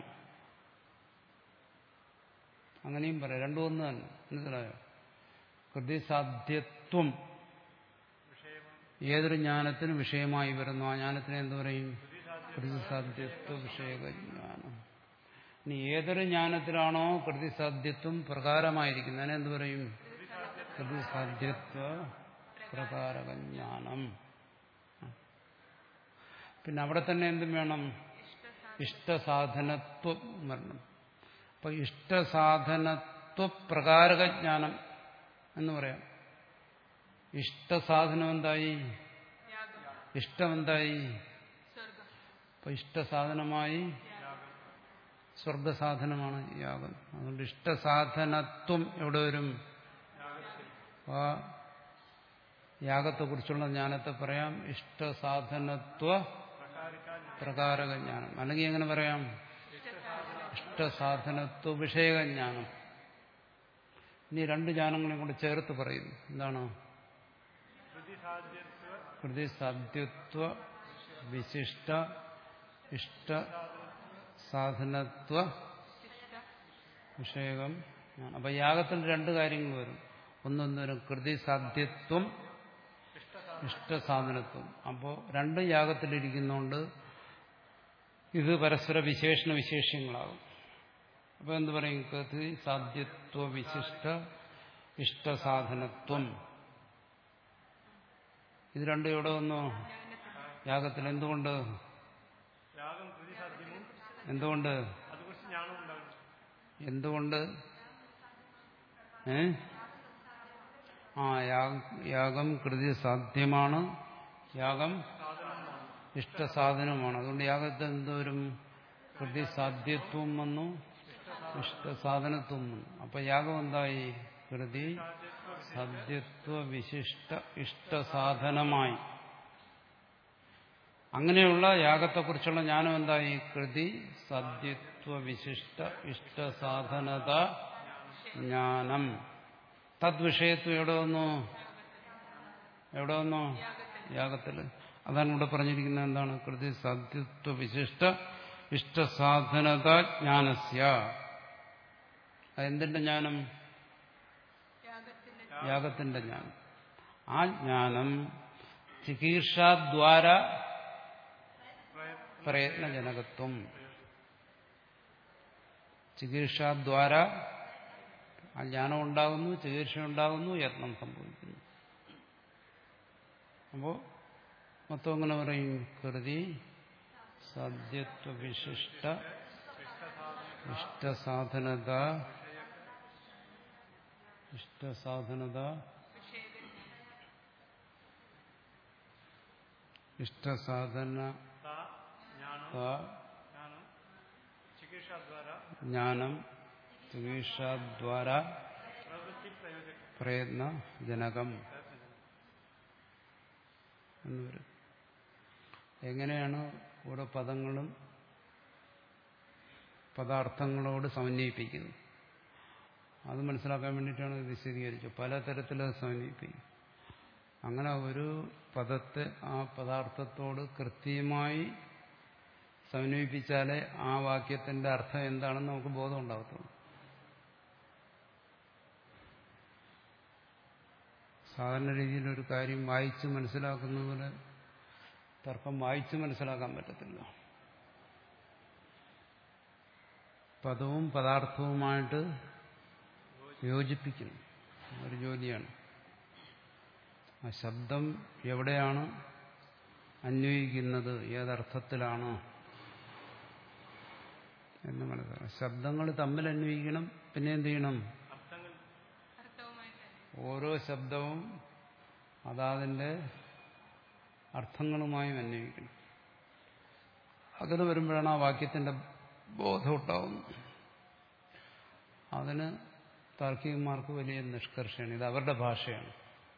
അങ്ങനെയും പറയാം, രണ്ടും ഒന്ന് തന്നെ. മനസ്സിലായോ? കൃതിസാധ്യത്വം ഏതൊരു ജ്ഞാനത്തിന് വിഷയമായി വരുന്നു ആ ജ്ഞാനത്തിന് എന്ത് പറയും? കൃതിസാധ്യത്വ വിഷയകജ്ഞാനം. ഇനി ഏതൊരു ജ്ഞാനത്തിലാണോ കൃതിസാധ്യത്വം പ്രകാരമായിരിക്കുന്നത് അതിനെ എന്ത് പറയും? കൃതിസാധ്യത്വ പ്രകാരകജ്ഞാനം. പിന്നെ അവിടെ തന്നെ എന്തും വേണം? ഇഷ്ടസാധനത്വം വരണം. അപ്പൊ ഇഷ്ടസാധനത്വ പ്രകാരകജ്ഞാനം എന്ന് പറയാം. ഇഷ്ടസാധനം എന്തായി? ഇഷ്ടം എന്തായി? അപ്പൊ ഇഷ്ടസാധനമായി സ്വർഗസാധനമാണ് യാഗം. അതുകൊണ്ട് ഇഷ്ടസാധനത്വം എവിടെ വരും? ആ യാഗത്തെക്കുറിച്ചുള്ള ജ്ഞാനത്തെ പറയാം ഇഷ്ടസാധനത്വ പ്രകാരകജ്ഞാനം. അല്ലെങ്കിൽ എങ്ങനെ പറയാം? ഇഷ്ടസാധനത്വ വിഷയകജ്ഞാനം. ഇനി രണ്ട് ജ്ഞാനങ്ങളെയും കൂടെ ചേർത്ത് പറയുന്നു. എന്താണ്? കൃതിസാധ്യത്വ വിശിഷ്ട ഇഷ്ട സാധനത്വ വിഷയകം. അപ്പൊ യാഗത്തിൽ രണ്ട് കാര്യങ്ങൾ വരും. ഒന്നൊന്നൊരു കൃതിസാധ്യത്വം ഇഷ്ടസാധനത്വം. അപ്പോൾ രണ്ടും യാഗത്തിലിരിക്കുന്നതുകൊണ്ട് ഇത് പരസ്പര വിശേഷണ വിശേഷ്യങ്ങളാകും. അപ്പൊ എന്ത് പറയും? കൃതിസാധ്യത്വ വിശിഷ്ട ഇഷ്ടസാധനത്വം. ഇത് രണ്ടും എവിടെ വന്നു? യാഗത്തിൽ. എന്തുകൊണ്ട്? എന്തുകൊണ്ട് എന്തുകൊണ്ട് ഏ ആ യാഗം കൃതി സാധ്യമാണ്, യാഗം ഇഷ്ടസാധനമാണ്. അതുകൊണ്ട് യാഗത്തിൽ എന്തോരും? കൃതി സാധ്യത്വം വന്നു, ഇഷ്ടസാധനത്വം വന്നു. അപ്പൊ യാഗം എന്തായി? കൃതി സാധ്യത്വ വിശിഷ്ട ഇഷ്ടസാധനമായി. അങ്ങനെയുള്ള യാഗത്തെക്കുറിച്ചുള്ള ജ്ഞാനം എന്തായി? കൃതി സാധ്യത്വ വിശിഷ്ട ഇഷ്ടസാധനത ജ്ഞാനം. തദ്വിഷയത്വം എവിടെ വന്നു? എവിടെ വന്നു? യാഗത്തിൽ. അതാണ് ഇവിടെ പറഞ്ഞിരിക്കുന്നത്. എന്താണ്? കൃതി സാധ്യത്വ വിശിഷ്ട ഇഷ്ടസാധനത ജ്ഞാനസ്യ. അതെന്തിന്റെ ജ്ഞാനം? യാഗത്തിന്റെ ജ്ഞാനം. ആ ജ്ഞാനം ചികീർഷാദ്വാര പ്രയത്നജനകത്വം. ചികീർഷാദ്വാര ആ ജ്ഞാനം ഉണ്ടാകുന്നു, ചികീർഷ ഉണ്ടാകുന്നു, യത്നം സംഭവിക്കുന്നു. അപ്പോ മൊത്തം എങ്ങനെ പറയും? കൃതി സാധ്യത്വ വിശിഷ്ട ഇഷ്ടസാധനത ഇഷ്ടസാധനത ഇഷ്ടസാധന ജ്ഞാനം ചികീർഷാദ്വാര പ്രയത്ന ജനകം എന്ന് പറയും. എങ്ങനെയാണ് ഓരോ പദങ്ങളും പദാർത്ഥങ്ങളോട് സമന്വയിപ്പിക്കുന്നത് അത് മനസ്സിലാക്കാൻ വേണ്ടിയിട്ടാണ് ഇത് വിശദീകരിച്ചത്. പലതരത്തിൽ അത് സമന്വയിപ്പിക്കും. അങ്ങനെ ഒരു പദത്തെ ആ പദാർത്ഥത്തോട് കൃത്യമായി സമന്വയിപ്പിച്ചാലേ ആ വാക്യത്തിന്റെ അർത്ഥം എന്താണെന്ന് നമുക്ക് ബോധം ഉണ്ടാകത്തുള്ളൂ. സാധാരണ രീതിയിൽ ഒരു കാര്യം വായിച്ച് മനസ്സിലാക്കുന്നതുപോലെ തർക്കം വായിച്ച് മനസ്സിലാക്കാൻ പറ്റത്തില്ല. പദവും പദാർത്ഥവുമായിട്ട് യോജിപ്പിക്കുന്നു ഒരു ജോലിയാണ്. ആ ശബ്ദം എവിടെയാണ് അന്വയിക്കുന്നത്, ഏതർത്ഥത്തിലാണ് എന്ന് മനസ്സിലാക്കാം. ശബ്ദങ്ങൾ തമ്മിൽ അന്വയിക്കണം. പിന്നെ എന്ത് ചെയ്യണം? ഓരോ ശബ്ദവും അതാതിൻ്റെ അർത്ഥങ്ങളുമായും അന്വയിക്കണം. അതിന് വരുമ്പോഴാണ് ആ വാക്യത്തിന്റെ ബോധം ഉണ്ടാവുന്നത്. അതിന് താർക്കികന്മാർക്ക് വലിയ നിഷ്കർഷയാണ്. ഇത് അവരുടെ ഭാഷയാണ്.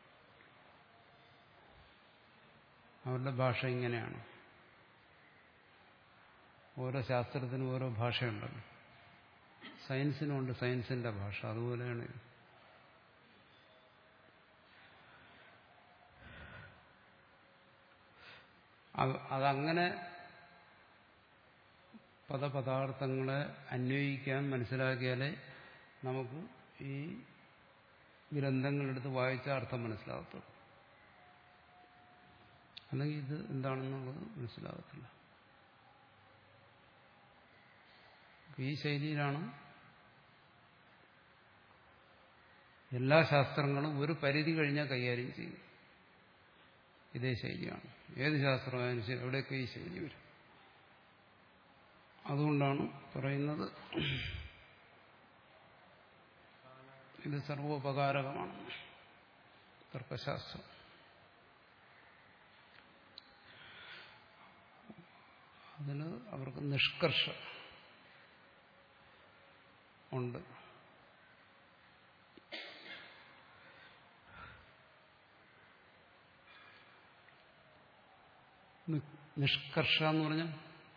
അവരുടെ ഭാഷ ഇങ്ങനെയാണ്. ഓരോ ശാസ്ത്രത്തിനും ഓരോ ഭാഷയുണ്ടല്ലോ. സയൻസിനുണ്ട് സയൻസിന്റെ ഭാഷ, അതുപോലെയാണ് ഇത്. അതങ്ങനെ പദപദാർത്ഥങ്ങളെ അന്വയിക്കാൻ മനസ്സിലാക്കിയാലേ നമുക്ക് ഈ ഗ്രന്ഥങ്ങളെടുത്ത് വായിച്ച അർത്ഥം മനസ്സിലാകത്തുള്ളൂ. അല്ലെങ്കിൽ ഇത് എന്താണെന്നുള്ളത് മനസ്സിലാകത്തില്ല. ഈ ശൈലിയിലാണ് എല്ലാ ശാസ്ത്രങ്ങളും ഒരു പരിധി കഴിഞ്ഞാൽ കൈകാര്യം ചെയ്യും. ഇതേ ശൈലിയാണ്. ഏത് ശാസ്ത്രമായാലും ശരി, എവിടെയൊക്കെ ഈ ശൈലി വരും. അതുകൊണ്ടാണ് പറയുന്നത് ഇത് സർവോപകാരകമാണ് തർക്കശാസ്ത്രം. അതിന് അവർക്ക് നിഷ്കർഷ ഉണ്ട്. നിഷ്കർഷ എന്ന് പറഞ്ഞാൽ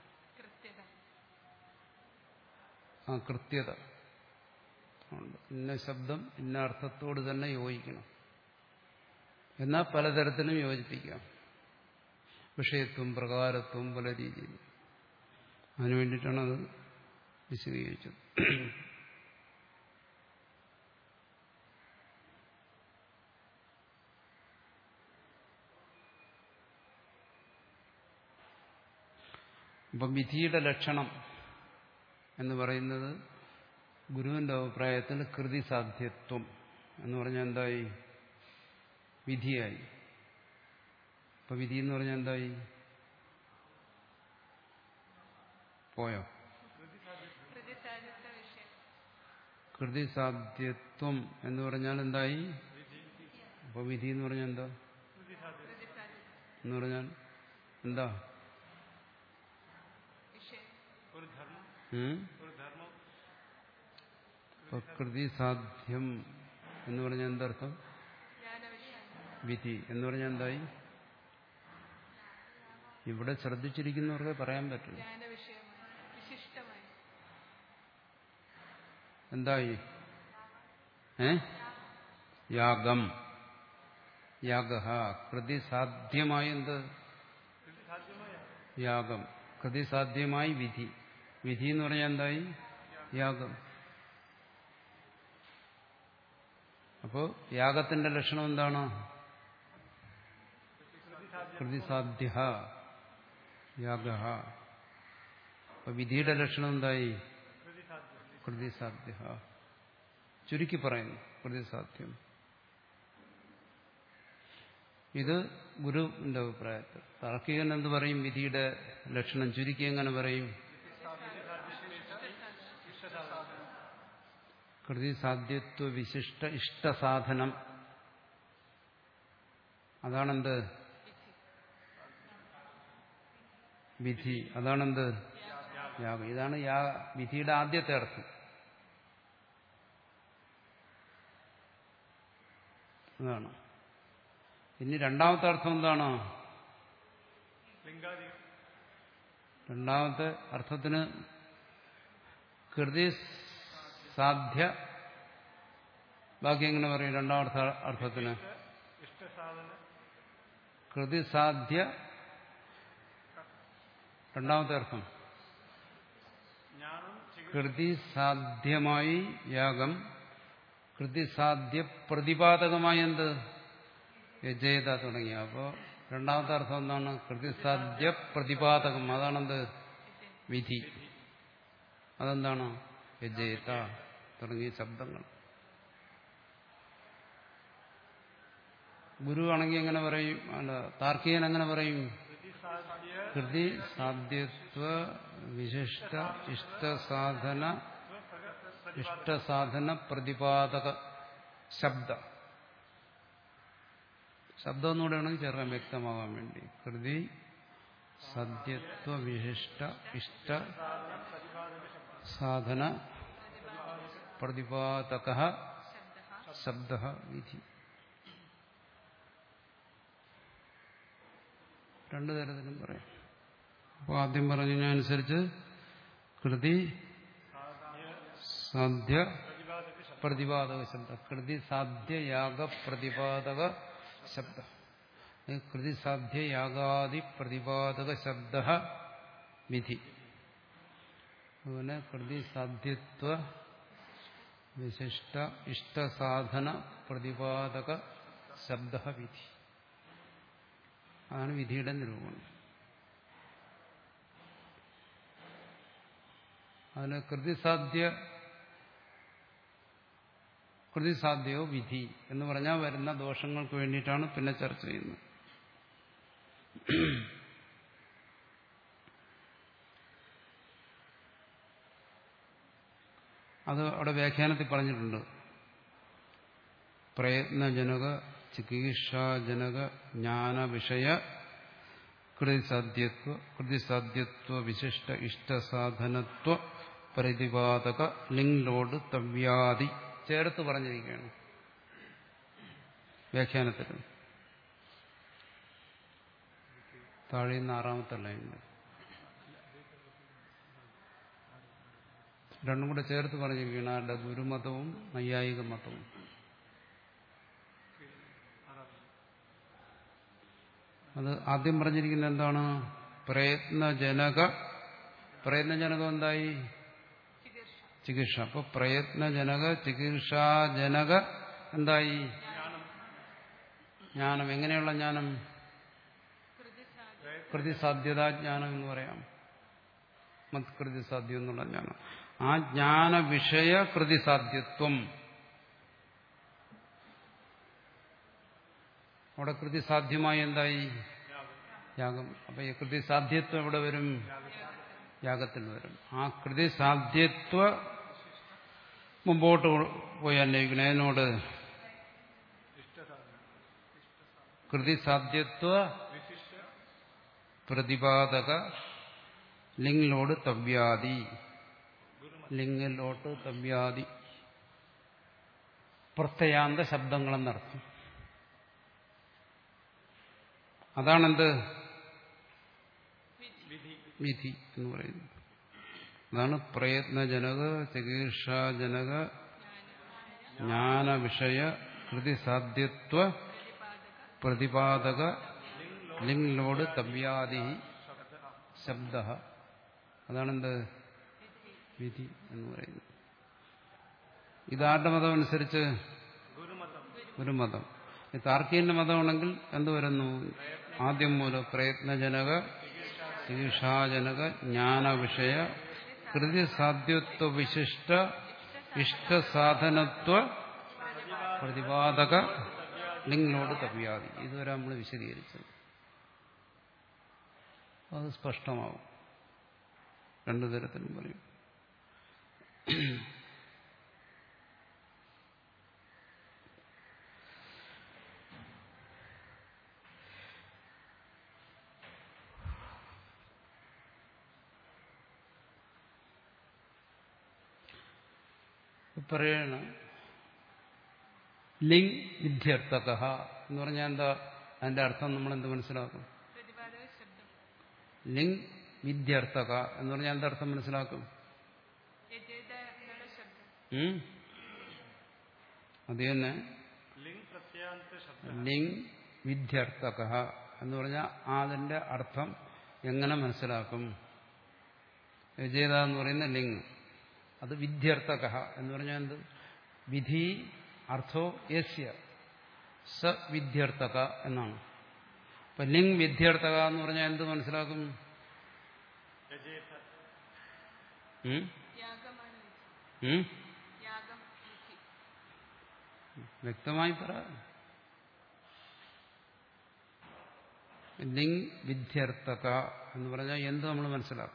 ആ കൃത്യത ഉണ്ട്. ഇന്ന ശബ്ദം ഇന്ന അർത്ഥത്തോട് തന്നെ യോജിക്കണം. എന്നാൽ പലതരത്തിലും യോജിപ്പിക്കാം. വിഷയത്വം പ്രകാരത്വം പല രീതിയിൽ. അതിനു വേണ്ടിയിട്ടാണ് അത് വിശദീകരിച്ചത്. അപ്പം വിധിയുടെ ലക്ഷണം എന്ന് പറയുന്നത് ഗുരുവിന്റെ അഭിപ്രായത്തിൽ കൃതിസാധ്യത്വം എന്ന് പറഞ്ഞാൽ എന്തായി? വിധിയായി. അപ്പൊ വിധി എന്ന് പറഞ്ഞാൽ എന്തായി? പോയോ? കൃതിസാധ്യത്വം എന്ന് പറഞ്ഞാൽ എന്തായി? അപ്പൊ വിധി എന്ന് പറഞ്ഞാൽ എന്താ എന്ന് പറഞ്ഞാൽ എന്താ? കൃതി സാധ്യം എന്ന് പറഞ്ഞാൽ എന്തർത്ഥം? വിധി എന്ന് പറഞ്ഞാൽ എന്തായി? ഇവിടെ ശ്രദ്ധിച്ചിരിക്കുന്നവർക്ക് പറയാൻ പറ്റും. എന്തായി? ഏ യാഗം. യാഗ കൃതി സാധ്യമായി എന്ത്? യാഗം. കൃതി സാധ്യമായി വിധി. വിധി എന്ന് പറഞ്ഞാൽ എന്തായി? യാഗം. അപ്പോ യാഗത്തിന്റെ ലക്ഷണം എന്താണ്? കൃതിസാധ്യ യാഗ. അപ്പൊ വിധിയുടെ ലക്ഷണം എന്തായി? കൃതിസാധ്യ. ചുരുക്കി പറയുന്നു കൃതിസാധ്യം. ഇത് ഗുരുവിന്റെ അഭിപ്രായത്തിൽ. താർക്കികൻ എന്ത് പറയും? വിധിയുടെ ലക്ഷണം ചുരുക്കി എങ്ങനെ പറയും? കൃതിസാധ്യത്വ വിശിഷ്ട ഇഷ്ടസാധനം. അതാണെന്ത്? വിധി. അതാണെന്ത്? യാഗം. ഇതാണ് വിധിയുടെ ആദ്യത്തെ അർത്ഥം. അതാണ്. ഇനി രണ്ടാമത്തെ അർത്ഥം എന്താണ്? രണ്ടാമത്തെ അർത്ഥത്തിന് കൃതി സാധ്യ. ബാക്കി എങ്ങനെ പറയും? രണ്ടാമത്തെ അർത്ഥത്തിന് കൃതിസാധ്യ. രണ്ടാമത്തെ അർത്ഥം കൃതിസാധ്യമായി യാഗം. കൃതിസാധ്യ പ്രതിപാദകമായി എന്ത്? യജേത തുടങ്ങിയ. അപ്പോൾ രണ്ടാമത്തെ അർത്ഥം എന്താണ്? കൃതിസാധ്യ പ്രതിപാദകം. അതാണെന്ത്? വിധി. അതെന്താണ്? യജേത തുടങ്ങിയ ശബ്ദങ്ങൾ. ഗുരു ആണെങ്കിൽ എങ്ങനെ പറയും? അല്ല, താർക്കികൻ എങ്ങനെ പറയും? കൃതി സാധ്യത്വ വിശിഷ്ട ഇഷ്ടസാധന ഇഷ്ടസാധന പ്രതിപാദക ശബ്ദ. ശബ്ദം ഒന്നുകൂടെ ആണെങ്കിൽ ചേർക്കാൻ വ്യക്തമാകാൻ വേണ്ടി. കൃതി സാധ്യത്വ വിശിഷ്ട ഇഷ്ട സാധന പ്രതിപാദക ശബ്ദ വിധി. രണ്ടു തരത്തിലും പറയാം. അപ്പോൾ ആദ്യം പറഞ്ഞതിനനുസരിച്ച് കൃതി സാധ്യ പ്രതിപാദക ശബ്ദ കൃതി സാധ്യ യാഗ പ്രതിപാദക ശബ്ദ കൃതി സാധ്യ യാഗാദി പ്രതിപാദക ശബ്ദ വിധി. അതുപോലെ കൃതി സാധ്യത്വ വിശിഷ്ട ഇഷ്ടസാധന പ്രതിപാദക ശബ്ദ വിധി. അതാണ് വിധിയുടെ നിരൂപണം. അതിന് കൃതിസാധ്യ കൃതിസാധ്യോ വിധി എന്ന് പറഞ്ഞാൽ വരുന്ന ദോഷങ്ങൾക്ക് വേണ്ടിയിട്ടാണ് പിന്നെ ചർച്ച ചെയ്യുന്നത്. അത് അവിടെ വ്യാഖ്യാനത്തിൽ പറഞ്ഞിട്ടുണ്ട്. പ്രയത്നജനക ചികിത്സാജനക ജ്ഞാന വിഷയ കൃതിസാധ്യത്വ കൃതിസാധ്യത്വ വിശിഷ്ട ഇഷ്ടസാധനത്വ പ്രതിപാദക ലിംഗ്ലോട് തവ്യാദി ചേർത്ത് പറഞ്ഞിരിക്കുകയാണ് വ്യാഖ്യാനത്തിൽ. താഴെ നിന്ന് ആറാമത്തെ ലൈനിൽ രണ്ടും കൂടെ ചേർത്ത് പറഞ്ഞിരിക്കുകയാണ്. ആരുടെ? ഗുരുമതവും നൈയായിക മതവും. അത് ആദ്യം പറഞ്ഞിരിക്കുന്നത് എന്താണ്? പ്രയത്നജനക. പ്രയത്നജനകം എന്തായി? ചികിത്സ. അപ്പൊ പ്രയത്നജനക ചികിത്സാജനക എന്തായി? ജ്ഞാനം. എങ്ങനെയുള്ള ജ്ഞാനം? കൃതിസാധ്യതാജ്ഞാനം എന്ന് പറയാം. മത്കൃതിസാധ്യം എന്നുള്ള ജ്ഞാനം. ആ ജ്ഞാന വിഷയ കൃതിസാധ്യത്വം. അവിടെ കൃതിസാധ്യമായി എന്തായി? യാഗം. അപ്പൊ ഈ കൃതിസാധ്യത്വം എവിടെ വരും? യാഗത്തിൽ വരും. ആ കൃതിസാധ്യത്വ മുമ്പോട്ട് പോയി അന്വയിക്കണം. അതിനോട് കൃതിസാധ്യത്വ പ്രതിപാദക ലിംഗിലോട് തവ്യാദി. ലിംഗിലോട്ട് തവ്യാദി പ്രത്യയാന്ത ശബ്ദങ്ങളെന്നർത്ഥം. അതാണെന്ത്? വിധി എന്ന് പറയുന്നത്. അതാണ് പ്രയത്നജനക ചികിത്സാജനക ജ്ഞാന വിഷയ കൃതിസാധ്യത്വ പ്രതിപാദക ലിംഗിലോട് തവ്യാദി ശബ്ദ. അതാണെന്ത്? വിധി എന്ന് പറയുന്നത്. ഇതാരുടെ മതം അനുസരിച്ച്? ഗുരുമതം. ഈ താർക്കികന്റെ മതമാണെങ്കിൽ എന്ത് വരുന്നു? ആദ്യം മൂലം പ്രയത്നജനക ചികിത്സാജനക ജ്ഞാന വിഷയ കൃതിസാധ്യത്വ വിശിഷ്ട ഇഷ്ടസാധനത്വ പ്രതിപാദക ലിംഗിലോട് തവ്യാദി. ഇതുവരെ നമ്മൾ വിശദീകരിച്ചത്. അത് സ്പഷ്ടമാവും. രണ്ടു തരത്തിലും പറയും. പറയണ ലിംഗ് വിദ്യർത്ഥക എന്ന് പറഞ്ഞാൽ എന്താ? അതിന്റെ അർത്ഥം നമ്മൾ എന്ത് മനസ്സിലാക്കും? ലിംഗ് വിദ്യർത്ഥക എന്ന് പറഞ്ഞാൽ എന്താ അർത്ഥം മനസ്സിലാക്കും? അത് തന്നെ ലിംഗ് വിദ്യർത്ഥക എന്ന് പറഞ്ഞാൽ അതിന്റെ അർത്ഥം എങ്ങനെ മനസ്സിലാക്കും? യജേത എന്ന് പറയുന്ന ലിംഗ്. അത് വിദ്യർത്ഥക എന്ന് പറഞ്ഞാൽ എന്ത്? വിധി അർത്ഥോ യസ്യ സ വിദ്യർത്ഥക എന്നാണ്. അപ്പൊ ലിംഗ് വിദ്യർത്ഥക എന്ന് പറഞ്ഞാൽ എന്ത് മനസ്സിലാക്കും? വ്യക്തമായി പറ. ലിംഗ് വിദ്യർത്ഥക എന്ന് പറഞ്ഞാൽ എന്ത് നമ്മൾ മനസ്സിലാക്കും?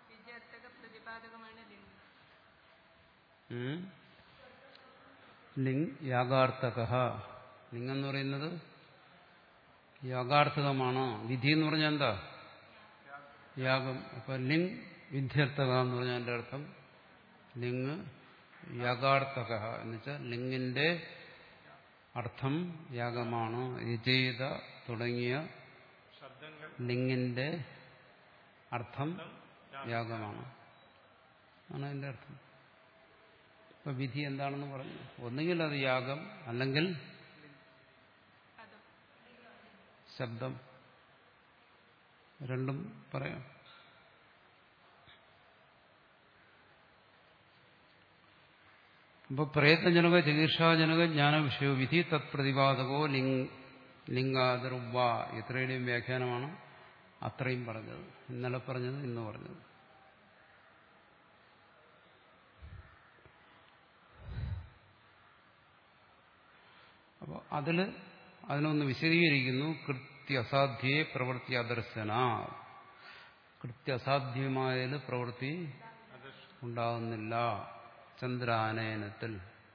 ലിംഗ് യാഗാർത്ഥക. ലിംഗ് എന്ന് പറയുന്നത് യാഗാർത്ഥകമാണ്. വിധി എന്ന് പറഞ്ഞാൽ എന്താ? യാഗം. അപ്പൊ ലിംഗ് വിദ്യർത്ഥക എന്ന് പറഞ്ഞാൽ എന്റെ അർത്ഥം ലിംഗ് യാഗാർത്ഥക എന്ന് വെച്ചാൽ ലിംഗിന്റെ അർത്ഥം യാഗമാണ്. യജേത തുടങ്ങിയ ലിംഗിന്റെ അർത്ഥം യാഗമാണ് ആണ് അതിന്റെ അർത്ഥം. ഇപ്പൊ വിധി എന്താണെന്ന് പറഞ്ഞു. ഒന്നുകിൽ അത് യാഗം, അല്ലെങ്കിൽ ശബ്ദം, രണ്ടും പറയാം. അപ്പൊ പ്രയത്നജനക ചികിത്സാജനക ജ്ഞാനവിഷയോ വിധി തത് പ്രതിപാദകോ ലിംഗ് ലിംഗാതിർവ ഇത്രയുടെയും വ്യാഖ്യാനമാണ് അത്രയും പറഞ്ഞത്. ഇന്നലെ പറഞ്ഞത് ഇന്ന് പറഞ്ഞത്. അപ്പോൾ അതില് അതിനൊന്ന് വിശദീകരിക്കുന്നു. കൃത്യസാധ്യേ പ്രവൃത്തി അദർശന. കൃത്യസാധ്യമായതിൽ പ്രവൃത്തി ഉണ്ടാകുന്നില്ല. ചന്ദ്രാനയനത്തിൽ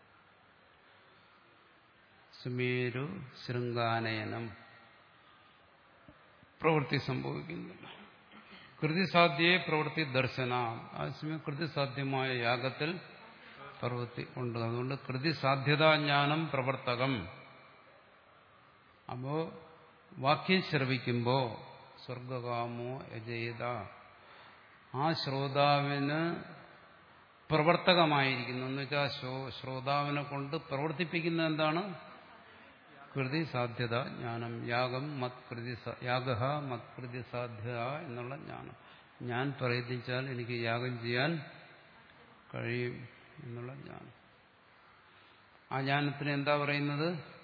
സുമേരു ശൃംഗാനയനം പ്രവൃത്തി സംഭവിക്കുന്നില്ല. കൃതിസാധ്യേ പ്രവൃത്തി ദർശന. അതേസമയം കൃതിസാധ്യമായ യാഗത്തിൽ പ്രവൃത്തി ഉണ്ട്. അതുകൊണ്ട് കൃതിസാധ്യതാജ്ഞാനം പ്രവർത്തകം. അപ്പോ വാക്യം ശ്രവിക്കുമ്പോ സ്വർഗകാമോ യജേത, ആ ശ്രോതാവിന് പ്രവർത്തകമായിരിക്കുന്നു എന്ന് വെച്ചാൽ ശ്രോതാവിനെ കൊണ്ട് പ്രവർത്തിപ്പിക്കുന്ന എന്താണ്? കൃതി സാധ്യത ജ്ഞാനം. യാഗം മത് കൃതി യാഗ മത് കൃതി സാധ്യത എന്നുള്ള ജ്ഞാനം. ഞാൻ പ്രയത്നിച്ചാൽ എനിക്ക് യാഗം ചെയ്യാൻ കഴിയും എന്നുള്ള ജ്ഞാനം. ആ ജ്ഞാനത്തിന് എന്താ പറയുന്നത്?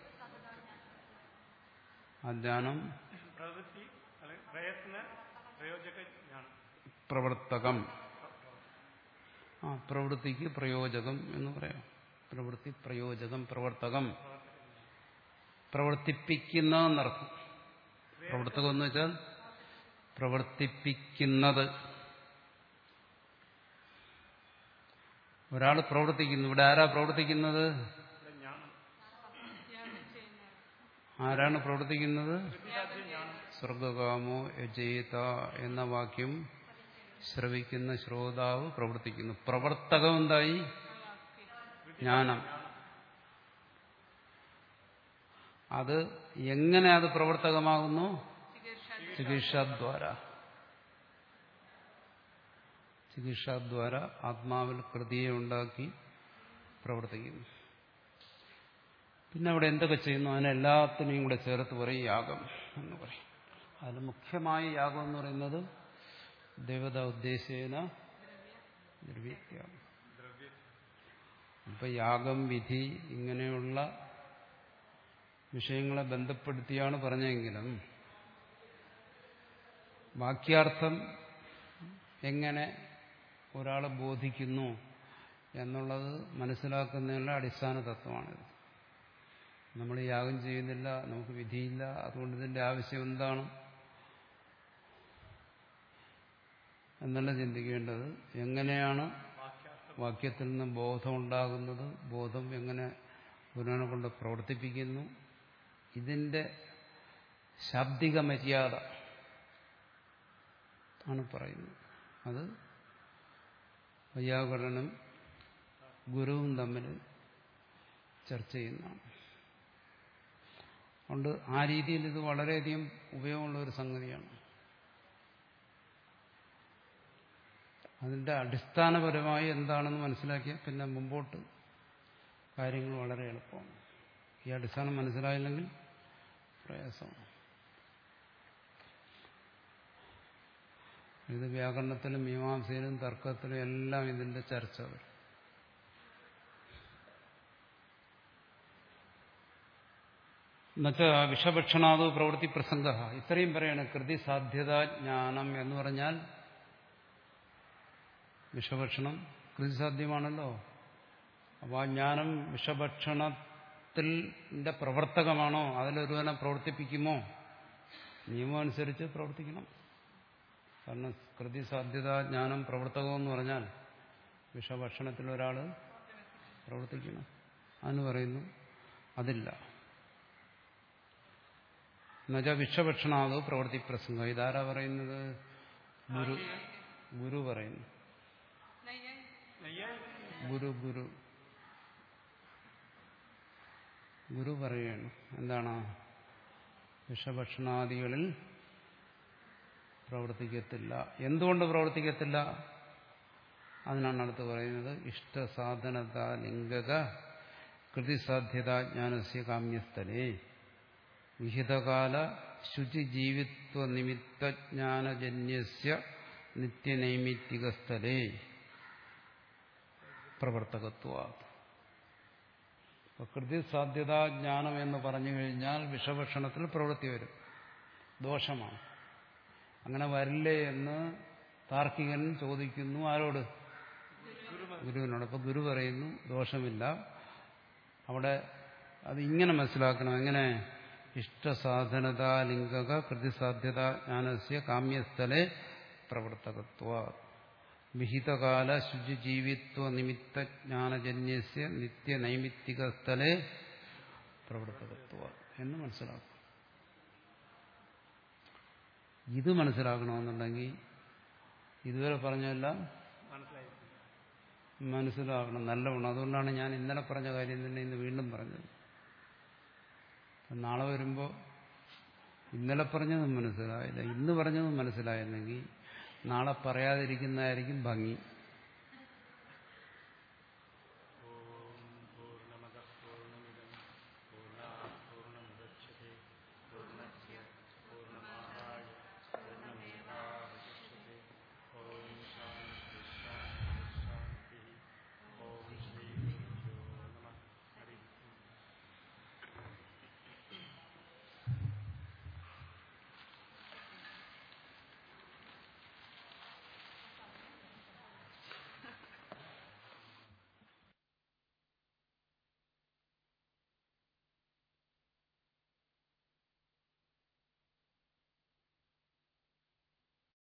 ആ ജ്ഞാനം പ്രവർത്തകം. ആ പ്രവൃത്തിക്ക് പ്രയോജകം എന്ന് പറയാം. പ്രവൃത്തി പ്രയോജകം, പ്രവർത്തകം, പ്രവർത്തിപ്പിക്കുന്ന എന്നർത്ഥം. പ്രവർത്തകം എന്ന് വെച്ചാൽ പ്രവർത്തിപ്പിക്കുന്നത്. ഒരാൾ പ്രവർത്തിക്കുന്നു. ഇവിടെ ആരാ പ്രവർത്തിക്കുന്നത്? ആരാണ് പ്രവർത്തിക്കുന്നത്? സ്വർഗകാമോ യജേത എന്ന വാക്യം ശ്രവിക്കുന്ന ശ്രോതാവ് പ്രവർത്തിക്കുന്നു. പ്രവർത്തകം എന്തായി? ജ്ഞാനം. അത് എങ്ങനെ അത് പ്രവർത്തകമാകുന്നു? ചികിത്സാദ്വാര. ചികിത്സാദ്വാര ആത്മാവിൽ കൃതിയെ ഉണ്ടാക്കി പ്രവർത്തിക്കുന്നു. പിന്നെ അവിടെ എന്തൊക്കെ ചെയ്യുന്നു? അതിനെല്ലാത്തിനെയും കൂടെ ചേർത്ത് പറയും യാഗം എന്ന് പറയും. അതിൽ മുഖ്യമായ യാഗം എന്ന് പറയുന്നത് ദേവത ഉദ്ദേശേന ദ്രവ്യത്യാഗം. ഇപ്പൊ യാഗം, വിധി ഇങ്ങനെയുള്ള വിഷയങ്ങളെ ബന്ധപ്പെടുത്തിയാണ് പറഞ്ഞെങ്കിലും വാക്യാർത്ഥം എങ്ങനെ ഒരാളെ ബോധിക്കുന്നു എന്നുള്ളത് മനസ്സിലാക്കുന്നതിനുള്ള അടിസ്ഥാന തത്വമാണിത്. നമ്മൾ യാഗം ചെയ്യുന്നില്ല, നമുക്ക് വിധിയില്ല, അതുകൊണ്ട് ഇതിന്റെ ആവശ്യം എന്താണ് എന്നല്ല ചിന്തിക്കേണ്ടത്. എങ്ങനെയാണ് വാക്യത്തിൽ നിന്ന് ബോധം ഉണ്ടാകുന്നത്, ബോധം എങ്ങനെ ഗുരുവിനെ കൊണ്ട് പ്രവർത്തിപ്പിക്കുന്നു, ഇതിന്റെ ശാബ്ദിക മര്യാദ ആണ് പറയുന്നത്. അത് വൈയാകരണനും ഗുരുവും തമ്മിൽ ചർച്ച ചെയ്യുന്നതാണ്. അതുകൊണ്ട് ആ രീതിയിൽ ഇത് വളരെയധികം ഉപയോഗമുള്ള ഒരു സംഗതിയാണ്. അതിന്റെ അടിസ്ഥാനപരമായി എന്താണെന്ന് മനസ്സിലാക്കിയാൽ പിന്നെ മുമ്പോട്ട് കാര്യങ്ങൾ വളരെ എളുപ്പമാണ്. ഈ അടിസ്ഥാനം മനസ്സിലായില്ലെങ്കിൽ പ്രയാസമാണ്. ഇത് വ്യാകരണത്തിലും മീമാംസയിലും തർക്കത്തിലും എല്ലാം ഇതിന്റെ ചർച്ച വരും. എന്നുവെച്ചാൽ വിഷഭക്ഷണാദോ പ്രവൃത്തി പ്രസംഗ. ഇത്രയും പറയാണ് കൃതി സാധ്യത ജ്ഞാനം എന്ന് പറഞ്ഞാൽ വിഷഭക്ഷണം കൃതിസാധ്യമാണല്ലോ. അപ്പോൾ ആ ജ്ഞാനം വിഷഭക്ഷണത്തിന്റെ പ്രവർത്തകമാണോ? അതിലൊരുവനെ പ്രവർത്തിപ്പിക്കുമോ? നിയമം അനുസരിച്ച് പ്രവർത്തിക്കണം. കാരണം കൃതി സാധ്യത ജ്ഞാനം പ്രവർത്തകമെന്ന് പറഞ്ഞാൽ വിഷഭക്ഷണത്തിൽ ഒരാൾ പ്രവർത്തിക്കണം. അതിന് പറയുന്നു അതില്ല. എന്നുവെച്ചാൽ വിഷഭക്ഷണാദോ പ്രവൃത്തി പ്രസംഗം. ഇതാരാ പറയുന്നത്? ഗുരു. ഗുരു പറയുന്നു. ഗുരു ഗുരു ഗുരു പറയുകയാണ്. എന്താണ്? വിഷഭക്ഷണാദികളിൽ പ്രവർത്തിക്കത്തില്ല. എന്തുകൊണ്ട് പ്രവർത്തിക്കത്തില്ല? അതിനാണ് അടുത്ത് പറയുന്നത് ഇഷ്ടസാധനത ലിംഗക കൃതിസാധ്യതാ ജ്ഞാനസ്യ കാമ്യസ്ഥലേ വിഹിതകാല ശുചിജീവിത്വ നിമിത്തജ്ഞാനജന്യസ്യ നിത്യനൈമിത്തികസ്ഥലേ പ്രവർത്തകത്വാത്. കൃതിസാധ്യതാ ജ്ഞാനം എന്ന് പറഞ്ഞു കഴിഞ്ഞാൽ വിഷഭക്ഷണത്തിൽ പ്രവൃത്തി വരും, ദോഷമാണ്. അങ്ങനെ വരില്ലേ എന്ന് താർക്കികൻ ചോദിക്കുന്നു. ആരോട്? ഗുരുവിനോട്. അപ്പൊ ഗുരു പറയുന്നു ദോഷമില്ല. അവിടെ അത് ഇങ്ങനെ മനസ്സിലാക്കണം. എങ്ങനെ? ഇഷ്ടസാധനതാ ലിംഗക കൃതിസാധ്യതാ ജ്ഞാനസ്യ കാമ്യസ്ഥലെ പ്രവർത്തകത്വ വിഹിതകാല ശുചിജീവിത്വ നിമിത്ത ജ്ഞാനജന്യസ്യ നിത്യനൈമിത്തിക സ്ഥലെ പ്രവർത്തകത്വ എന്ന് മനസ്സിലാക്കും. ഇത് മനസ്സിലാക്കണമെന്നുണ്ടെങ്കിൽ ഇതുവരെ പറഞ്ഞതെല്ലാം മനസ്സിലാക്കണം നല്ലവണ്ണം. അതുകൊണ്ടാണ് ഞാൻ ഇന്നലെ പറഞ്ഞ കാര്യം തന്നെ ഇന്ന് വീണ്ടും പറഞ്ഞത്. നാളെ വരുമ്പോൾ ഇന്നലെ പറഞ്ഞതും മനസ്സിലായില്ല, ഇന്ന് പറഞ്ഞതും മനസ്സിലായില്ലെങ്കിൽ നാളെ പറയാതിരിക്കുന്നതായിരിക്കും ഭംഗി.